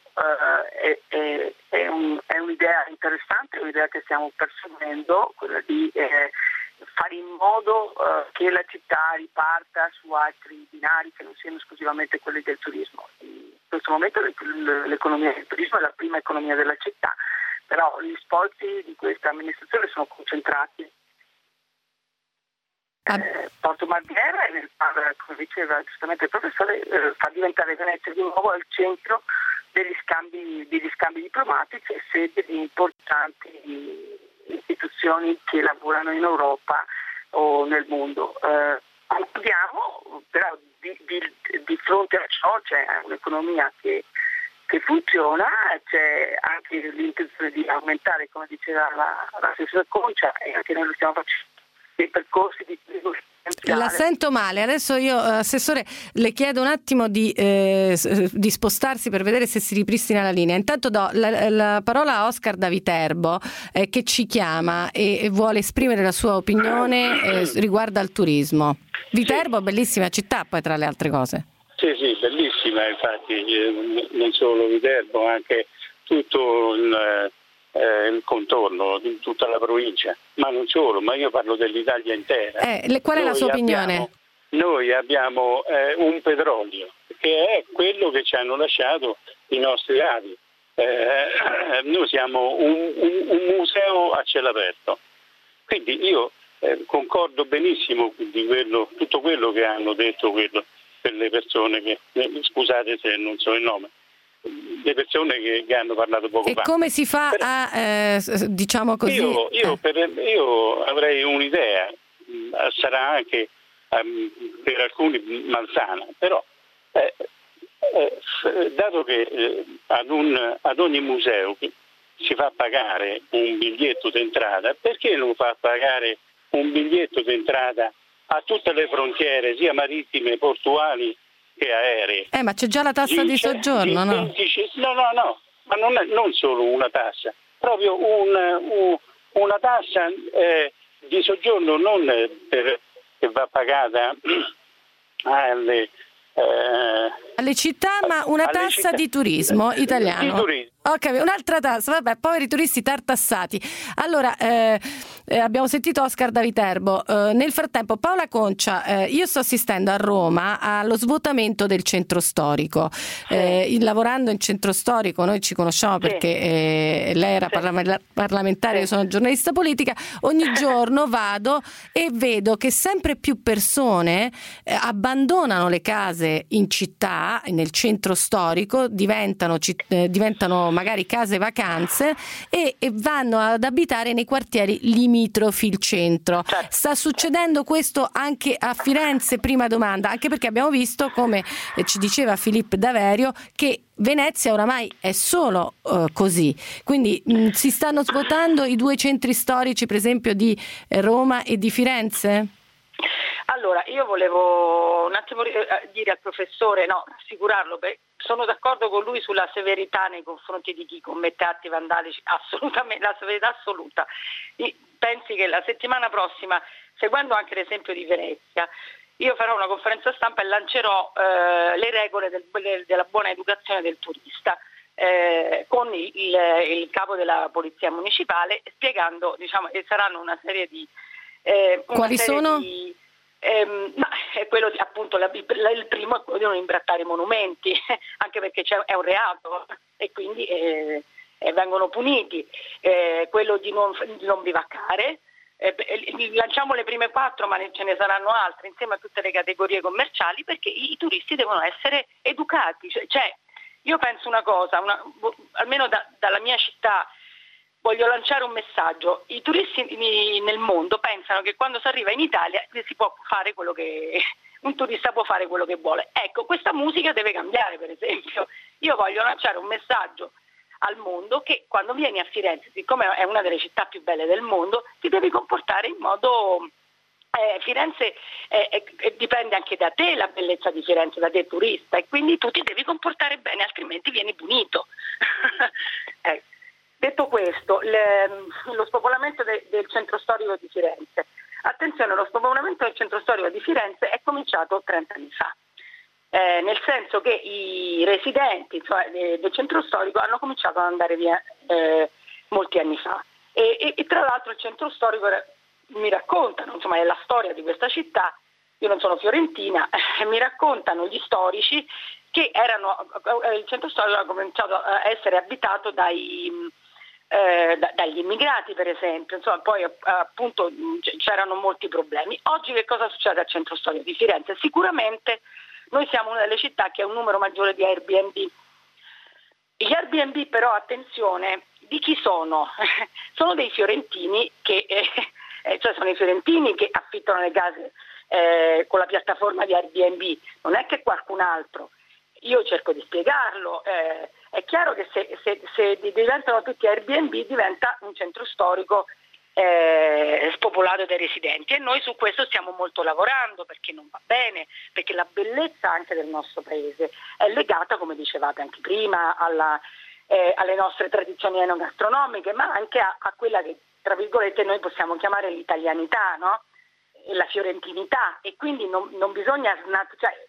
È un'idea interessante, è un'idea che stiamo perseguendo, quella di fare in modo che la città riparta su altri binari che non siano esclusivamente quelli del turismo. In questo momento l'economia del turismo è la prima economia della città, però gli sforzi di questa amministrazione sono concentrati Porto Marghera, e come diceva giustamente il professore, fa diventare Venezia di nuovo al centro degli scambi diplomatici e sede di importanti istituzioni che lavorano in Europa o nel mondo. Concludiamo, però di fronte a ciò c'è un'economia che funziona, c'è anche l'intenzione di aumentare, come diceva l'assessore Concia, e anche noi lo stiamo facendo, dei percorsi di La sento male, adesso io assessore le chiedo un attimo di spostarsi per vedere se si ripristina la linea. Intanto do la parola a Oscar da Viterbo che ci chiama e vuole esprimere la sua opinione riguardo al turismo. Viterbo, bellissima città poi tra le altre cose. Sì, bellissima, infatti non solo Viterbo, anche tutto il contorno di tutta la provincia, ma non solo, ma io parlo dell'Italia intera. Qual è la sua opinione? Noi abbiamo un petrolio che è quello che ci hanno lasciato i nostri avi. Noi siamo un museo a cielo aperto, quindi io concordo benissimo di tutto quello che hanno detto per le persone che, scusate se non so il nome, le persone che hanno parlato poco fa. E come si fa diciamo così? Io avrei un'idea, sarà anche per alcuni malsana, però dato che ad ogni museo si fa pagare un biglietto d'entrata, perché non fa pagare un biglietto d'entrata a tutte le frontiere, sia marittime, portuali che aeree? Ma c'è già la tassa di soggiorno, no? No, ma non solo una tassa, proprio una tassa di soggiorno, non che va pagata alle città, ma una tassa di turismo italiano. Di turismo. Ok, un'altra tassa, vabbè, poveri turisti tartassati. Allora, abbiamo sentito Oscar da Viterbo. Nel frattempo, Paola Concia, io sto assistendo a Roma allo svuotamento del centro storico. Lavorando in centro storico, noi ci conosciamo perché lei era parlamentare, io sono giornalista politica. Ogni giorno vado e vedo che sempre più persone abbandonano le case in città, nel centro storico, diventano magari case vacanze e vanno ad abitare nei quartieri limitrofi il centro. Sta succedendo questo anche a Firenze? Prima domanda, anche perché abbiamo visto, come ci diceva Filippo Daverio, che Venezia oramai è solo così, quindi si stanno svuotando i due centri storici, per esempio di Roma e di Firenze? Allora, io volevo un attimo dire al professore, rassicurarlo, sono d'accordo con lui sulla severità nei confronti di chi commette atti vandalici, assolutamente, la severità assoluta. Pensi che la settimana prossima, seguendo anche l'esempio di Venezia, io farò una conferenza stampa e lancerò le regole della buona educazione del turista con il capo della polizia municipale, spiegando, e saranno una serie di... Quali sono? Ma è quello appunto il primo è quello di non imbrattare i monumenti, anche perché è un reato e quindi vengono puniti, quello di non bivaccare. Lanciamo le prime 4, ma ce ne saranno altre insieme a tutte le categorie commerciali, perché i turisti devono essere educati. Cioè, io penso una cosa, almeno dalla mia città voglio lanciare un messaggio. I turisti nel mondo pensano che quando si arriva in Italia si può fare quello che un turista può fare quello che vuole. Ecco, questa musica deve cambiare, per esempio. Io voglio lanciare un messaggio al mondo che quando vieni a Firenze, siccome è una delle città più belle del mondo, ti devi comportare in modo... Firenze dipende anche da te, la bellezza di Firenze, da te turista, e quindi tu ti devi comportare bene, altrimenti vieni punito. Detto questo, lo spopolamento del centro storico di Firenze. Attenzione, lo spopolamento del centro storico di Firenze è cominciato 30 anni fa, nel senso che i residenti del centro storico hanno cominciato ad andare via molti anni fa. E tra l'altro il centro storico mi raccontano, è la storia di questa città, io non sono fiorentina, mi raccontano gli storici che il centro storico ha cominciato a essere abitato dagli immigrati, per esempio, poi appunto c'erano molti problemi. Oggi che cosa succede al centro storico di Firenze? Sicuramente noi siamo una delle città che ha un numero maggiore di Airbnb. Gli Airbnb però, attenzione, di chi sono? Sono dei fiorentini che sono i fiorentini che affittano le case con la piattaforma di Airbnb, non è che qualcun altro. Io cerco di spiegarlo, è chiaro che se diventano tutti Airbnb diventa un centro storico spopolato dai residenti, e noi su questo stiamo molto lavorando, perché non va bene, perché la bellezza anche del nostro paese è legata, come dicevate anche prima, alle nostre tradizioni enogastronomiche, ma anche a quella che, tra virgolette, noi possiamo chiamare l'italianità, no? E la fiorentinità, e quindi non bisogna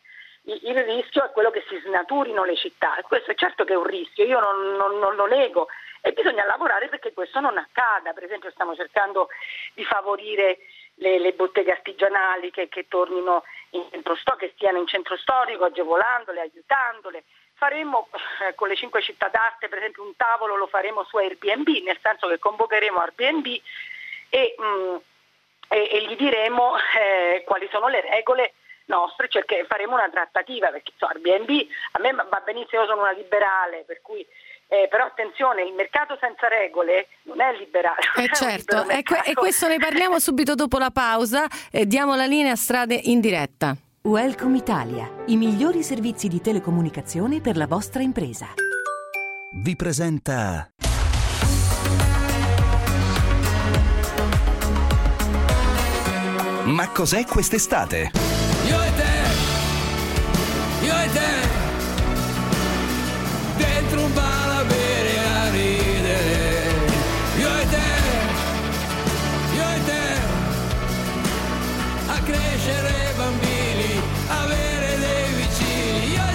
il rischio è quello che si snaturino le città, e questo è certo che è un rischio, io non lo nego, e bisogna lavorare perché questo non accada. Per esempio stiamo cercando di favorire le botteghe artigianali che tornino in centro storico, che stiano in centro storico, agevolandole, aiutandole. Faremo con le 5 città d'arte per esempio un tavolo, lo faremo su Airbnb, nel senso che convocheremo Airbnb e gli diremo quali sono le regole nostre, faremo una trattativa, perché Airbnb a me va benissimo, io sono una liberale, per cui però attenzione, il mercato senza regole non è liberale. Certo, e questo ne parliamo subito dopo la pausa, diamo la linea a Strade in diretta. Welcome Italia, i migliori servizi di telecomunicazione per la vostra impresa. Vi presenta Ma cos'è quest'estate? Io e te, dentro un bar a bere e a ridere. Io e te, a crescere bambini, avere dei vicini. Io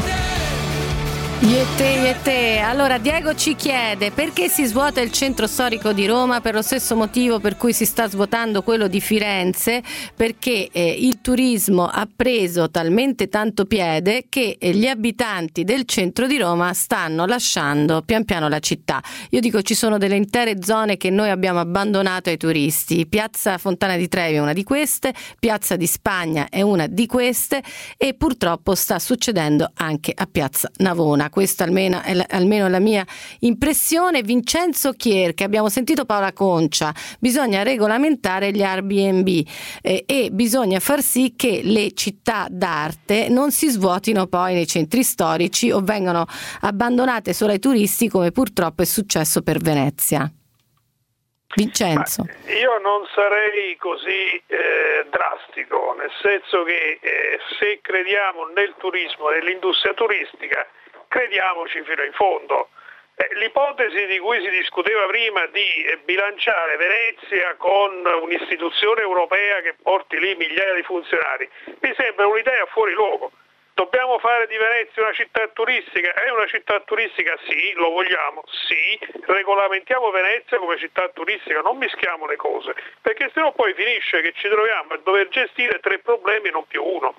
e te. Allora Diego ci chiede perché si svuota il centro storico di Roma, per lo stesso motivo per cui si sta svuotando quello di Firenze, perché il turismo ha preso talmente tanto piede che gli abitanti del centro di Roma stanno lasciando pian piano la città. Io dico, ci sono delle intere zone che noi abbiamo abbandonato ai turisti. Piazza Fontana di Trevi è una di queste, Piazza di Spagna è una di queste, e purtroppo sta succedendo anche a Piazza Navona. Questa almeno è la mia impressione. Vincenzo Chier, che abbiamo sentito Paola Concia, bisogna regolamentare gli Airbnb e bisogna far sì che le città d'arte non si svuotino poi nei centri storici o vengano abbandonate solo ai turisti, come purtroppo è successo per Venezia. Vincenzo. Io non sarei così drastico, nel senso che se crediamo nel turismo, nell'industria turistica, crediamoci fino in fondo. L'ipotesi di cui si discuteva prima di bilanciare Venezia con un'istituzione europea che porti lì migliaia di funzionari mi sembra un'idea fuori luogo. Dobbiamo fare di Venezia una città turistica? È una città turistica? Sì. Lo vogliamo? Sì. Regolamentiamo Venezia come città turistica, non mischiamo le cose, perché sennò poi finisce che ci troviamo a dover gestire 3 problemi, non più uno.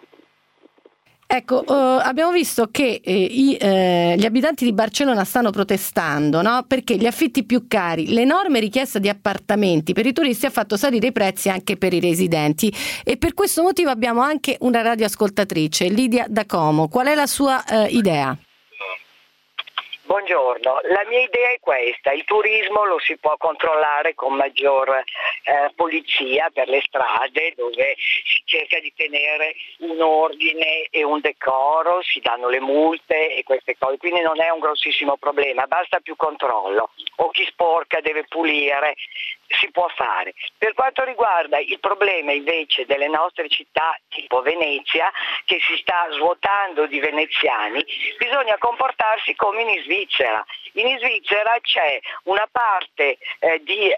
Ecco, abbiamo visto che gli abitanti di Barcellona stanno protestando, no? Perché gli affitti più cari, l'enorme richiesta di appartamenti per i turisti ha fatto salire i prezzi anche per i residenti, e per questo motivo abbiamo anche una radioascoltatrice, Lidia da Como. Qual è la sua idea? Buongiorno, la mia idea è questa: il turismo lo si può controllare con maggior polizia per le strade, dove si cerca di tenere un ordine e un decoro, si danno le multe e queste cose, quindi non è un grossissimo problema, basta più controllo, o chi sporca deve pulire, si può fare. Per quanto riguarda il problema invece delle nostre città tipo Venezia, che si sta svuotando di veneziani, bisogna comportarsi come in Svizzera. In Svizzera c'è una parte di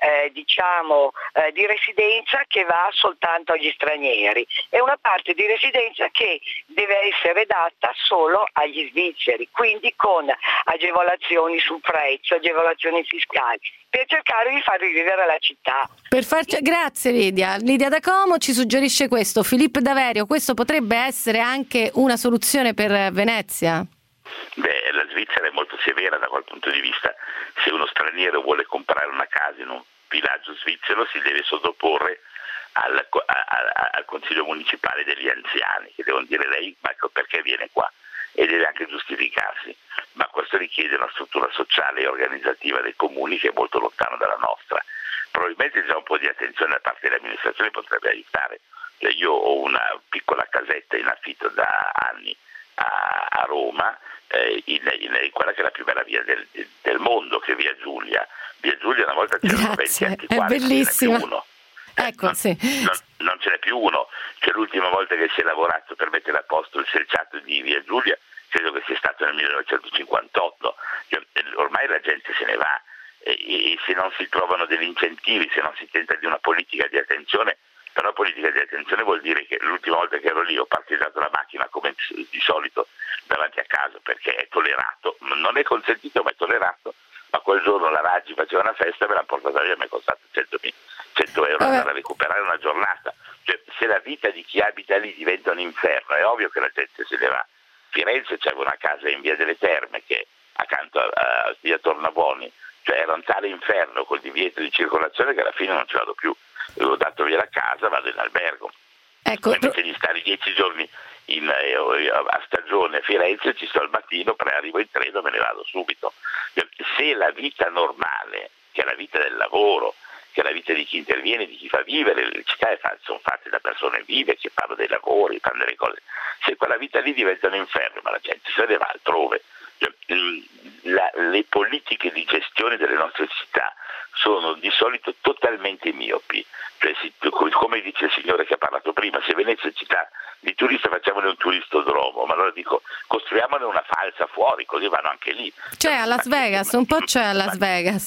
residenza che va soltanto agli stranieri e una parte di residenza che deve essere data solo agli svizzeri, quindi con agevolazioni sul prezzo, agevolazioni fiscali, per cercare di far rivivere la città. Grazie Lidia. Lidia da Como ci suggerisce questo. Filippo Daverio, questo potrebbe essere anche una soluzione per Venezia? Beh, la Svizzera è molto severa da quel punto di vista. Se uno straniero vuole comprare una casa in un villaggio svizzero si deve sottoporre al Consiglio Municipale degli Anziani, che devono dire lei ma perché viene qua, e deve anche giustificarsi, ma questo richiede una struttura sociale e organizzativa dei comuni che è molto lontana dalla nostra. Probabilmente già un po' di attenzione da parte dell'amministrazione potrebbe aiutare. Io ho una piccola casetta in affitto da anni a Roma, in quella che è la più bella via del mondo, che è Via Giulia. Via Giulia una volta c'erano 20 antiquari, è bellissima. Non ce n'è più uno. Cioè, l'ultima volta che si è lavorato per mettere a posto il selciato di Via Giulia credo che sia stato nel 1958. Ormai la gente se ne va, e se non si trovano degli incentivi, se non si tenta di una politica di attenzione, Però politica di attenzione vuol dire che l'ultima volta che ero lì ho parcheggiato la macchina come di solito davanti a casa, perché è tollerato, non è consentito ma è tollerato, ma quel giorno la Raggi faceva una festa e me l'ha portata via, mi è costato 100 euro andare a recuperare una giornata. Cioè, se la vita di chi abita lì diventa un inferno, è ovvio che la gente se ne va. Firenze c'era una casa in via delle Terme che accanto a via Tornabuoni, cioè era un tale inferno col divieto di circolazione che alla fine non ci vado più. Avevo dato via la casa, vado in albergo. Ecco, invece di stare 10 giorni a stagione a Firenze, ci sto al mattino, arrivo in treno e me ne vado subito. Se la vita normale, che è la vita del lavoro, che è la vita di chi interviene, di chi fa vivere, le città sono fatte da persone vive che fanno dei lavori, fanno delle cose, se quella vita lì diventa un inferno, ma la gente se ne va altrove. Le politiche di gestione delle nostre città sono di solito totalmente miopi, cioè, come dice il signore che ha parlato prima, se Venezia è città di turisti facciamone un turistodromo, ma allora dico costruiamone una falsa fuori, così vanno anche lì. C'è a Las Vegas, un po' c'è a Las Vegas.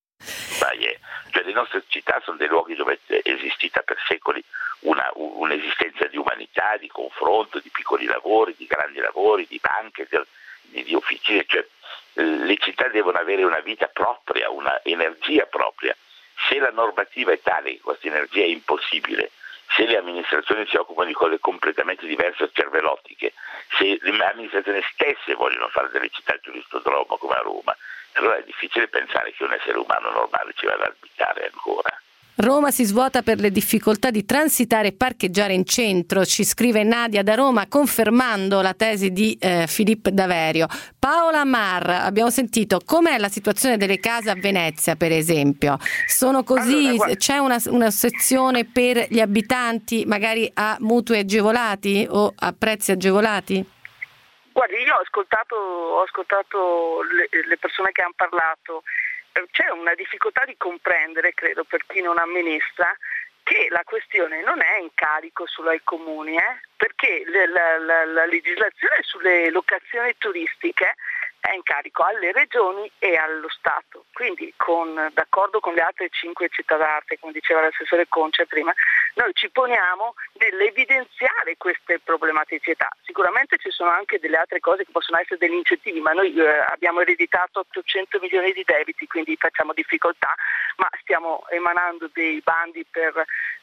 Cioè, le nostre città sono dei luoghi dove è esistita per secoli un'esistenza di umanità, di confronto, di piccoli lavori, di grandi lavori, di banche, di officine, cioè le città devono avere una vita propria, una energia propria. Se la normativa è tale che questa energia è impossibile, se le amministrazioni si occupano di cose completamente diverse e cervelottiche, se le amministrazioni stesse vogliono fare delle città turistodromo come a Roma, allora è difficile pensare che un essere umano normale ci vada ad abitare ancora. Roma si svuota per le difficoltà di transitare e parcheggiare in centro, ci scrive Nadia da Roma, confermando la tesi di Filippo Daverio. Paola Mar, abbiamo sentito com'è la situazione delle case a Venezia, per esempio. Sono così? Allora, c'è una sezione per gli abitanti magari a mutui agevolati o a prezzi agevolati? Guardi, io ho ascoltato le persone che hanno parlato. C'è una difficoltà di comprendere, credo, per chi non amministra, che la questione non è in carico solo ai comuni, perché la legislazione sulle locazioni turistiche è in carico alle regioni e allo Stato. Quindi, d'accordo con le altre 5 città d'arte, come diceva l'assessore Concia prima, noi ci poniamo nell'evidenziare queste problematicità. Sicuramente ci sono anche delle altre cose che possono essere degli incentivi, ma noi abbiamo ereditato 800 milioni di debiti, quindi facciamo difficoltà, ma stiamo emanando dei bandi per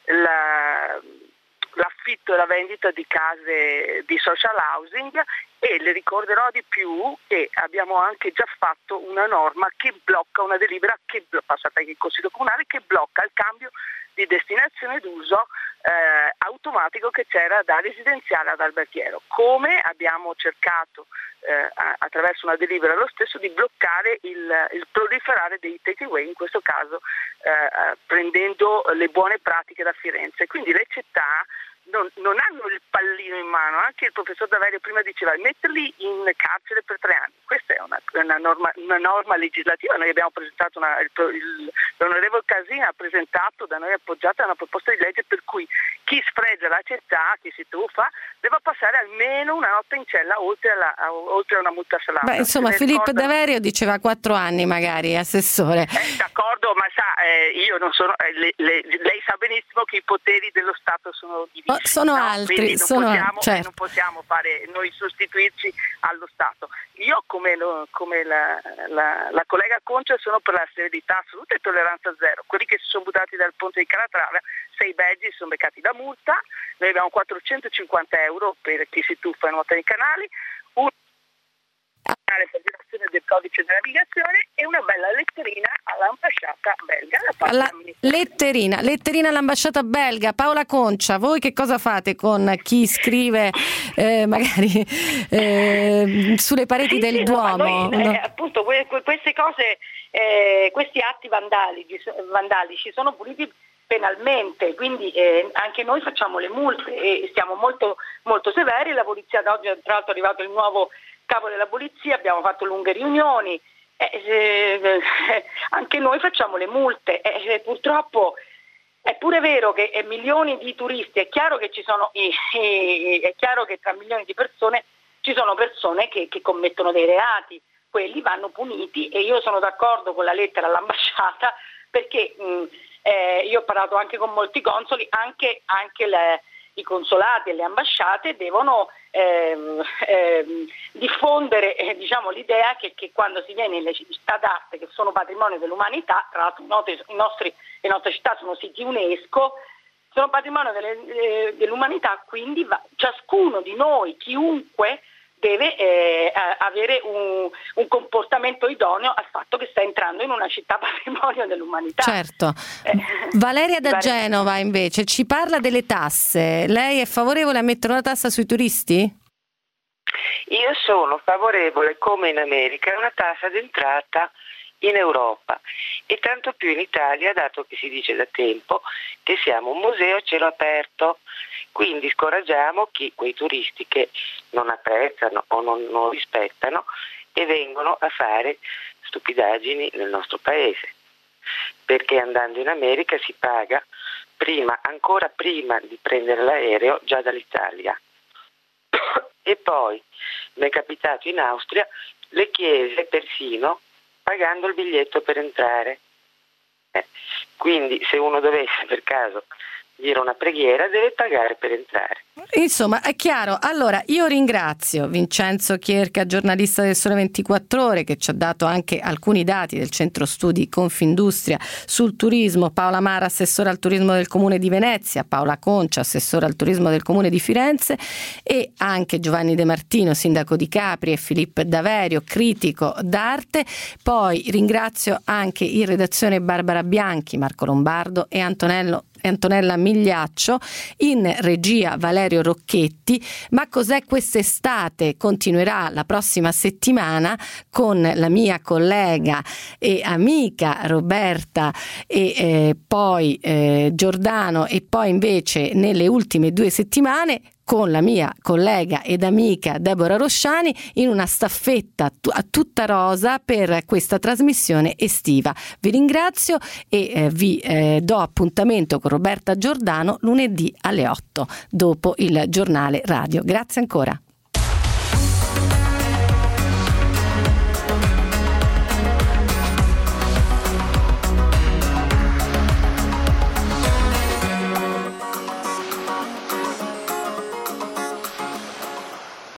l'affitto e la vendita di case di social housing, e le ricorderò di più che abbiamo anche già fatto una norma che blocca, una delibera che passata in Consiglio Comunale, che blocca il cambio di destinazione d'uso automatico che c'era da residenziale ad alberghiero. Come abbiamo cercato attraverso una delibera lo stesso di bloccare il proliferare dei takeaway, in questo caso prendendo le buone pratiche da Firenze. Quindi le città non hanno il pallino in mano, anche il professor Daverio prima diceva metterli in carcere per 3 anni, questa è una norma legislativa. Noi abbiamo presentato l'onorevole Casini ha presentato, da noi appoggiata, una proposta di legge per cui chi sfregia la città, chi si tuffa, deve passare almeno una notte in cella oltre a una multa salata. Insomma, Filippo Daverio diceva 4 anni magari, assessore. D'accordo, ma io non sono lei sa benissimo che i poteri dello Stato sono divisi. Sono altri, non possiamo fare noi sostituirci allo Stato. Io come la collega Concia sono per la severità assoluta e tolleranza zero. Quelli che si sono buttati dal ponte di Calatrava, 6 belgi sono beccati da multa, noi abbiamo 450 euro per chi si tuffa e nuota nei canali, per violazione del codice di navigazione e una bella letterina all'ambasciata belga. Letterina all'ambasciata belga. Paola Concia, voi che cosa fate con chi scrive magari sulle pareti del Duomo? Noi, appunto queste cose, questi atti vandalici sono puniti penalmente, quindi anche noi facciamo le multe e stiamo molto, molto severi. La polizia da oggi, tra l'altro, è arrivato il nuovo capo della polizia, abbiamo fatto lunghe riunioni, anche noi facciamo le multe, purtroppo è pure vero che milioni di turisti, è chiaro che tra milioni di persone ci sono persone che commettono dei reati, quelli vanno puniti, e io sono d'accordo con la lettera all'ambasciata perché io ho parlato anche con molti consoli, anche i consolati e le ambasciate devono diffondere l'idea che quando si viene nelle città d'arte che sono patrimonio dell'umanità, tra l'altro le nostre città sono siti UNESCO, sono patrimonio dell'umanità, quindi ciascuno di noi, chiunque, deve avere un comportamento idoneo al fatto che sta entrando in una città patrimonio dell'umanità. Certo. Valeria da Genova invece ci parla delle tasse. Lei è favorevole a mettere una tassa sui turisti? Io sono favorevole, come in America, a una tassa d'entrata in Europa e tanto più in Italia, dato che si dice da tempo che siamo un museo a cielo aperto. Quindi scoraggiamo quei turisti che non apprezzano o non rispettano e vengono a fare stupidaggini nel nostro paese, perché andando in America si paga ancora prima di prendere l'aereo già dall'Italia. E poi mi è capitato in Austria le chiese persino pagando il biglietto per entrare. Quindi se uno dovesse per caso dire una preghiera deve pagare per entrare. Insomma, è chiaro. Allora, io ringrazio Vincenzo Chierca, giornalista del Sole 24 Ore, che ci ha dato anche alcuni dati del centro studi Confindustria sul turismo, Paola Mara, assessore al turismo del Comune di Venezia, Paola Concia, assessore al turismo del Comune di Firenze, e anche Giovanni De Martino, sindaco di Capri, e Filippo Daverio, critico d'arte. Poi ringrazio anche in redazione Barbara Bianchi, Marco Lombardo e Antonella Migliaccio, in regia Valerio Rocchetti. Ma cos'è quest'estate? Continuerà la prossima settimana con la mia collega e amica Roberta e poi Giordano, e poi invece nelle ultime 2 settimane con la mia collega ed amica Deborah Rosciani in una staffetta a tutta rosa per questa trasmissione estiva. Vi ringrazio e vi do appuntamento con Roberta Giordano lunedì alle 8 dopo il giornale radio. Grazie ancora.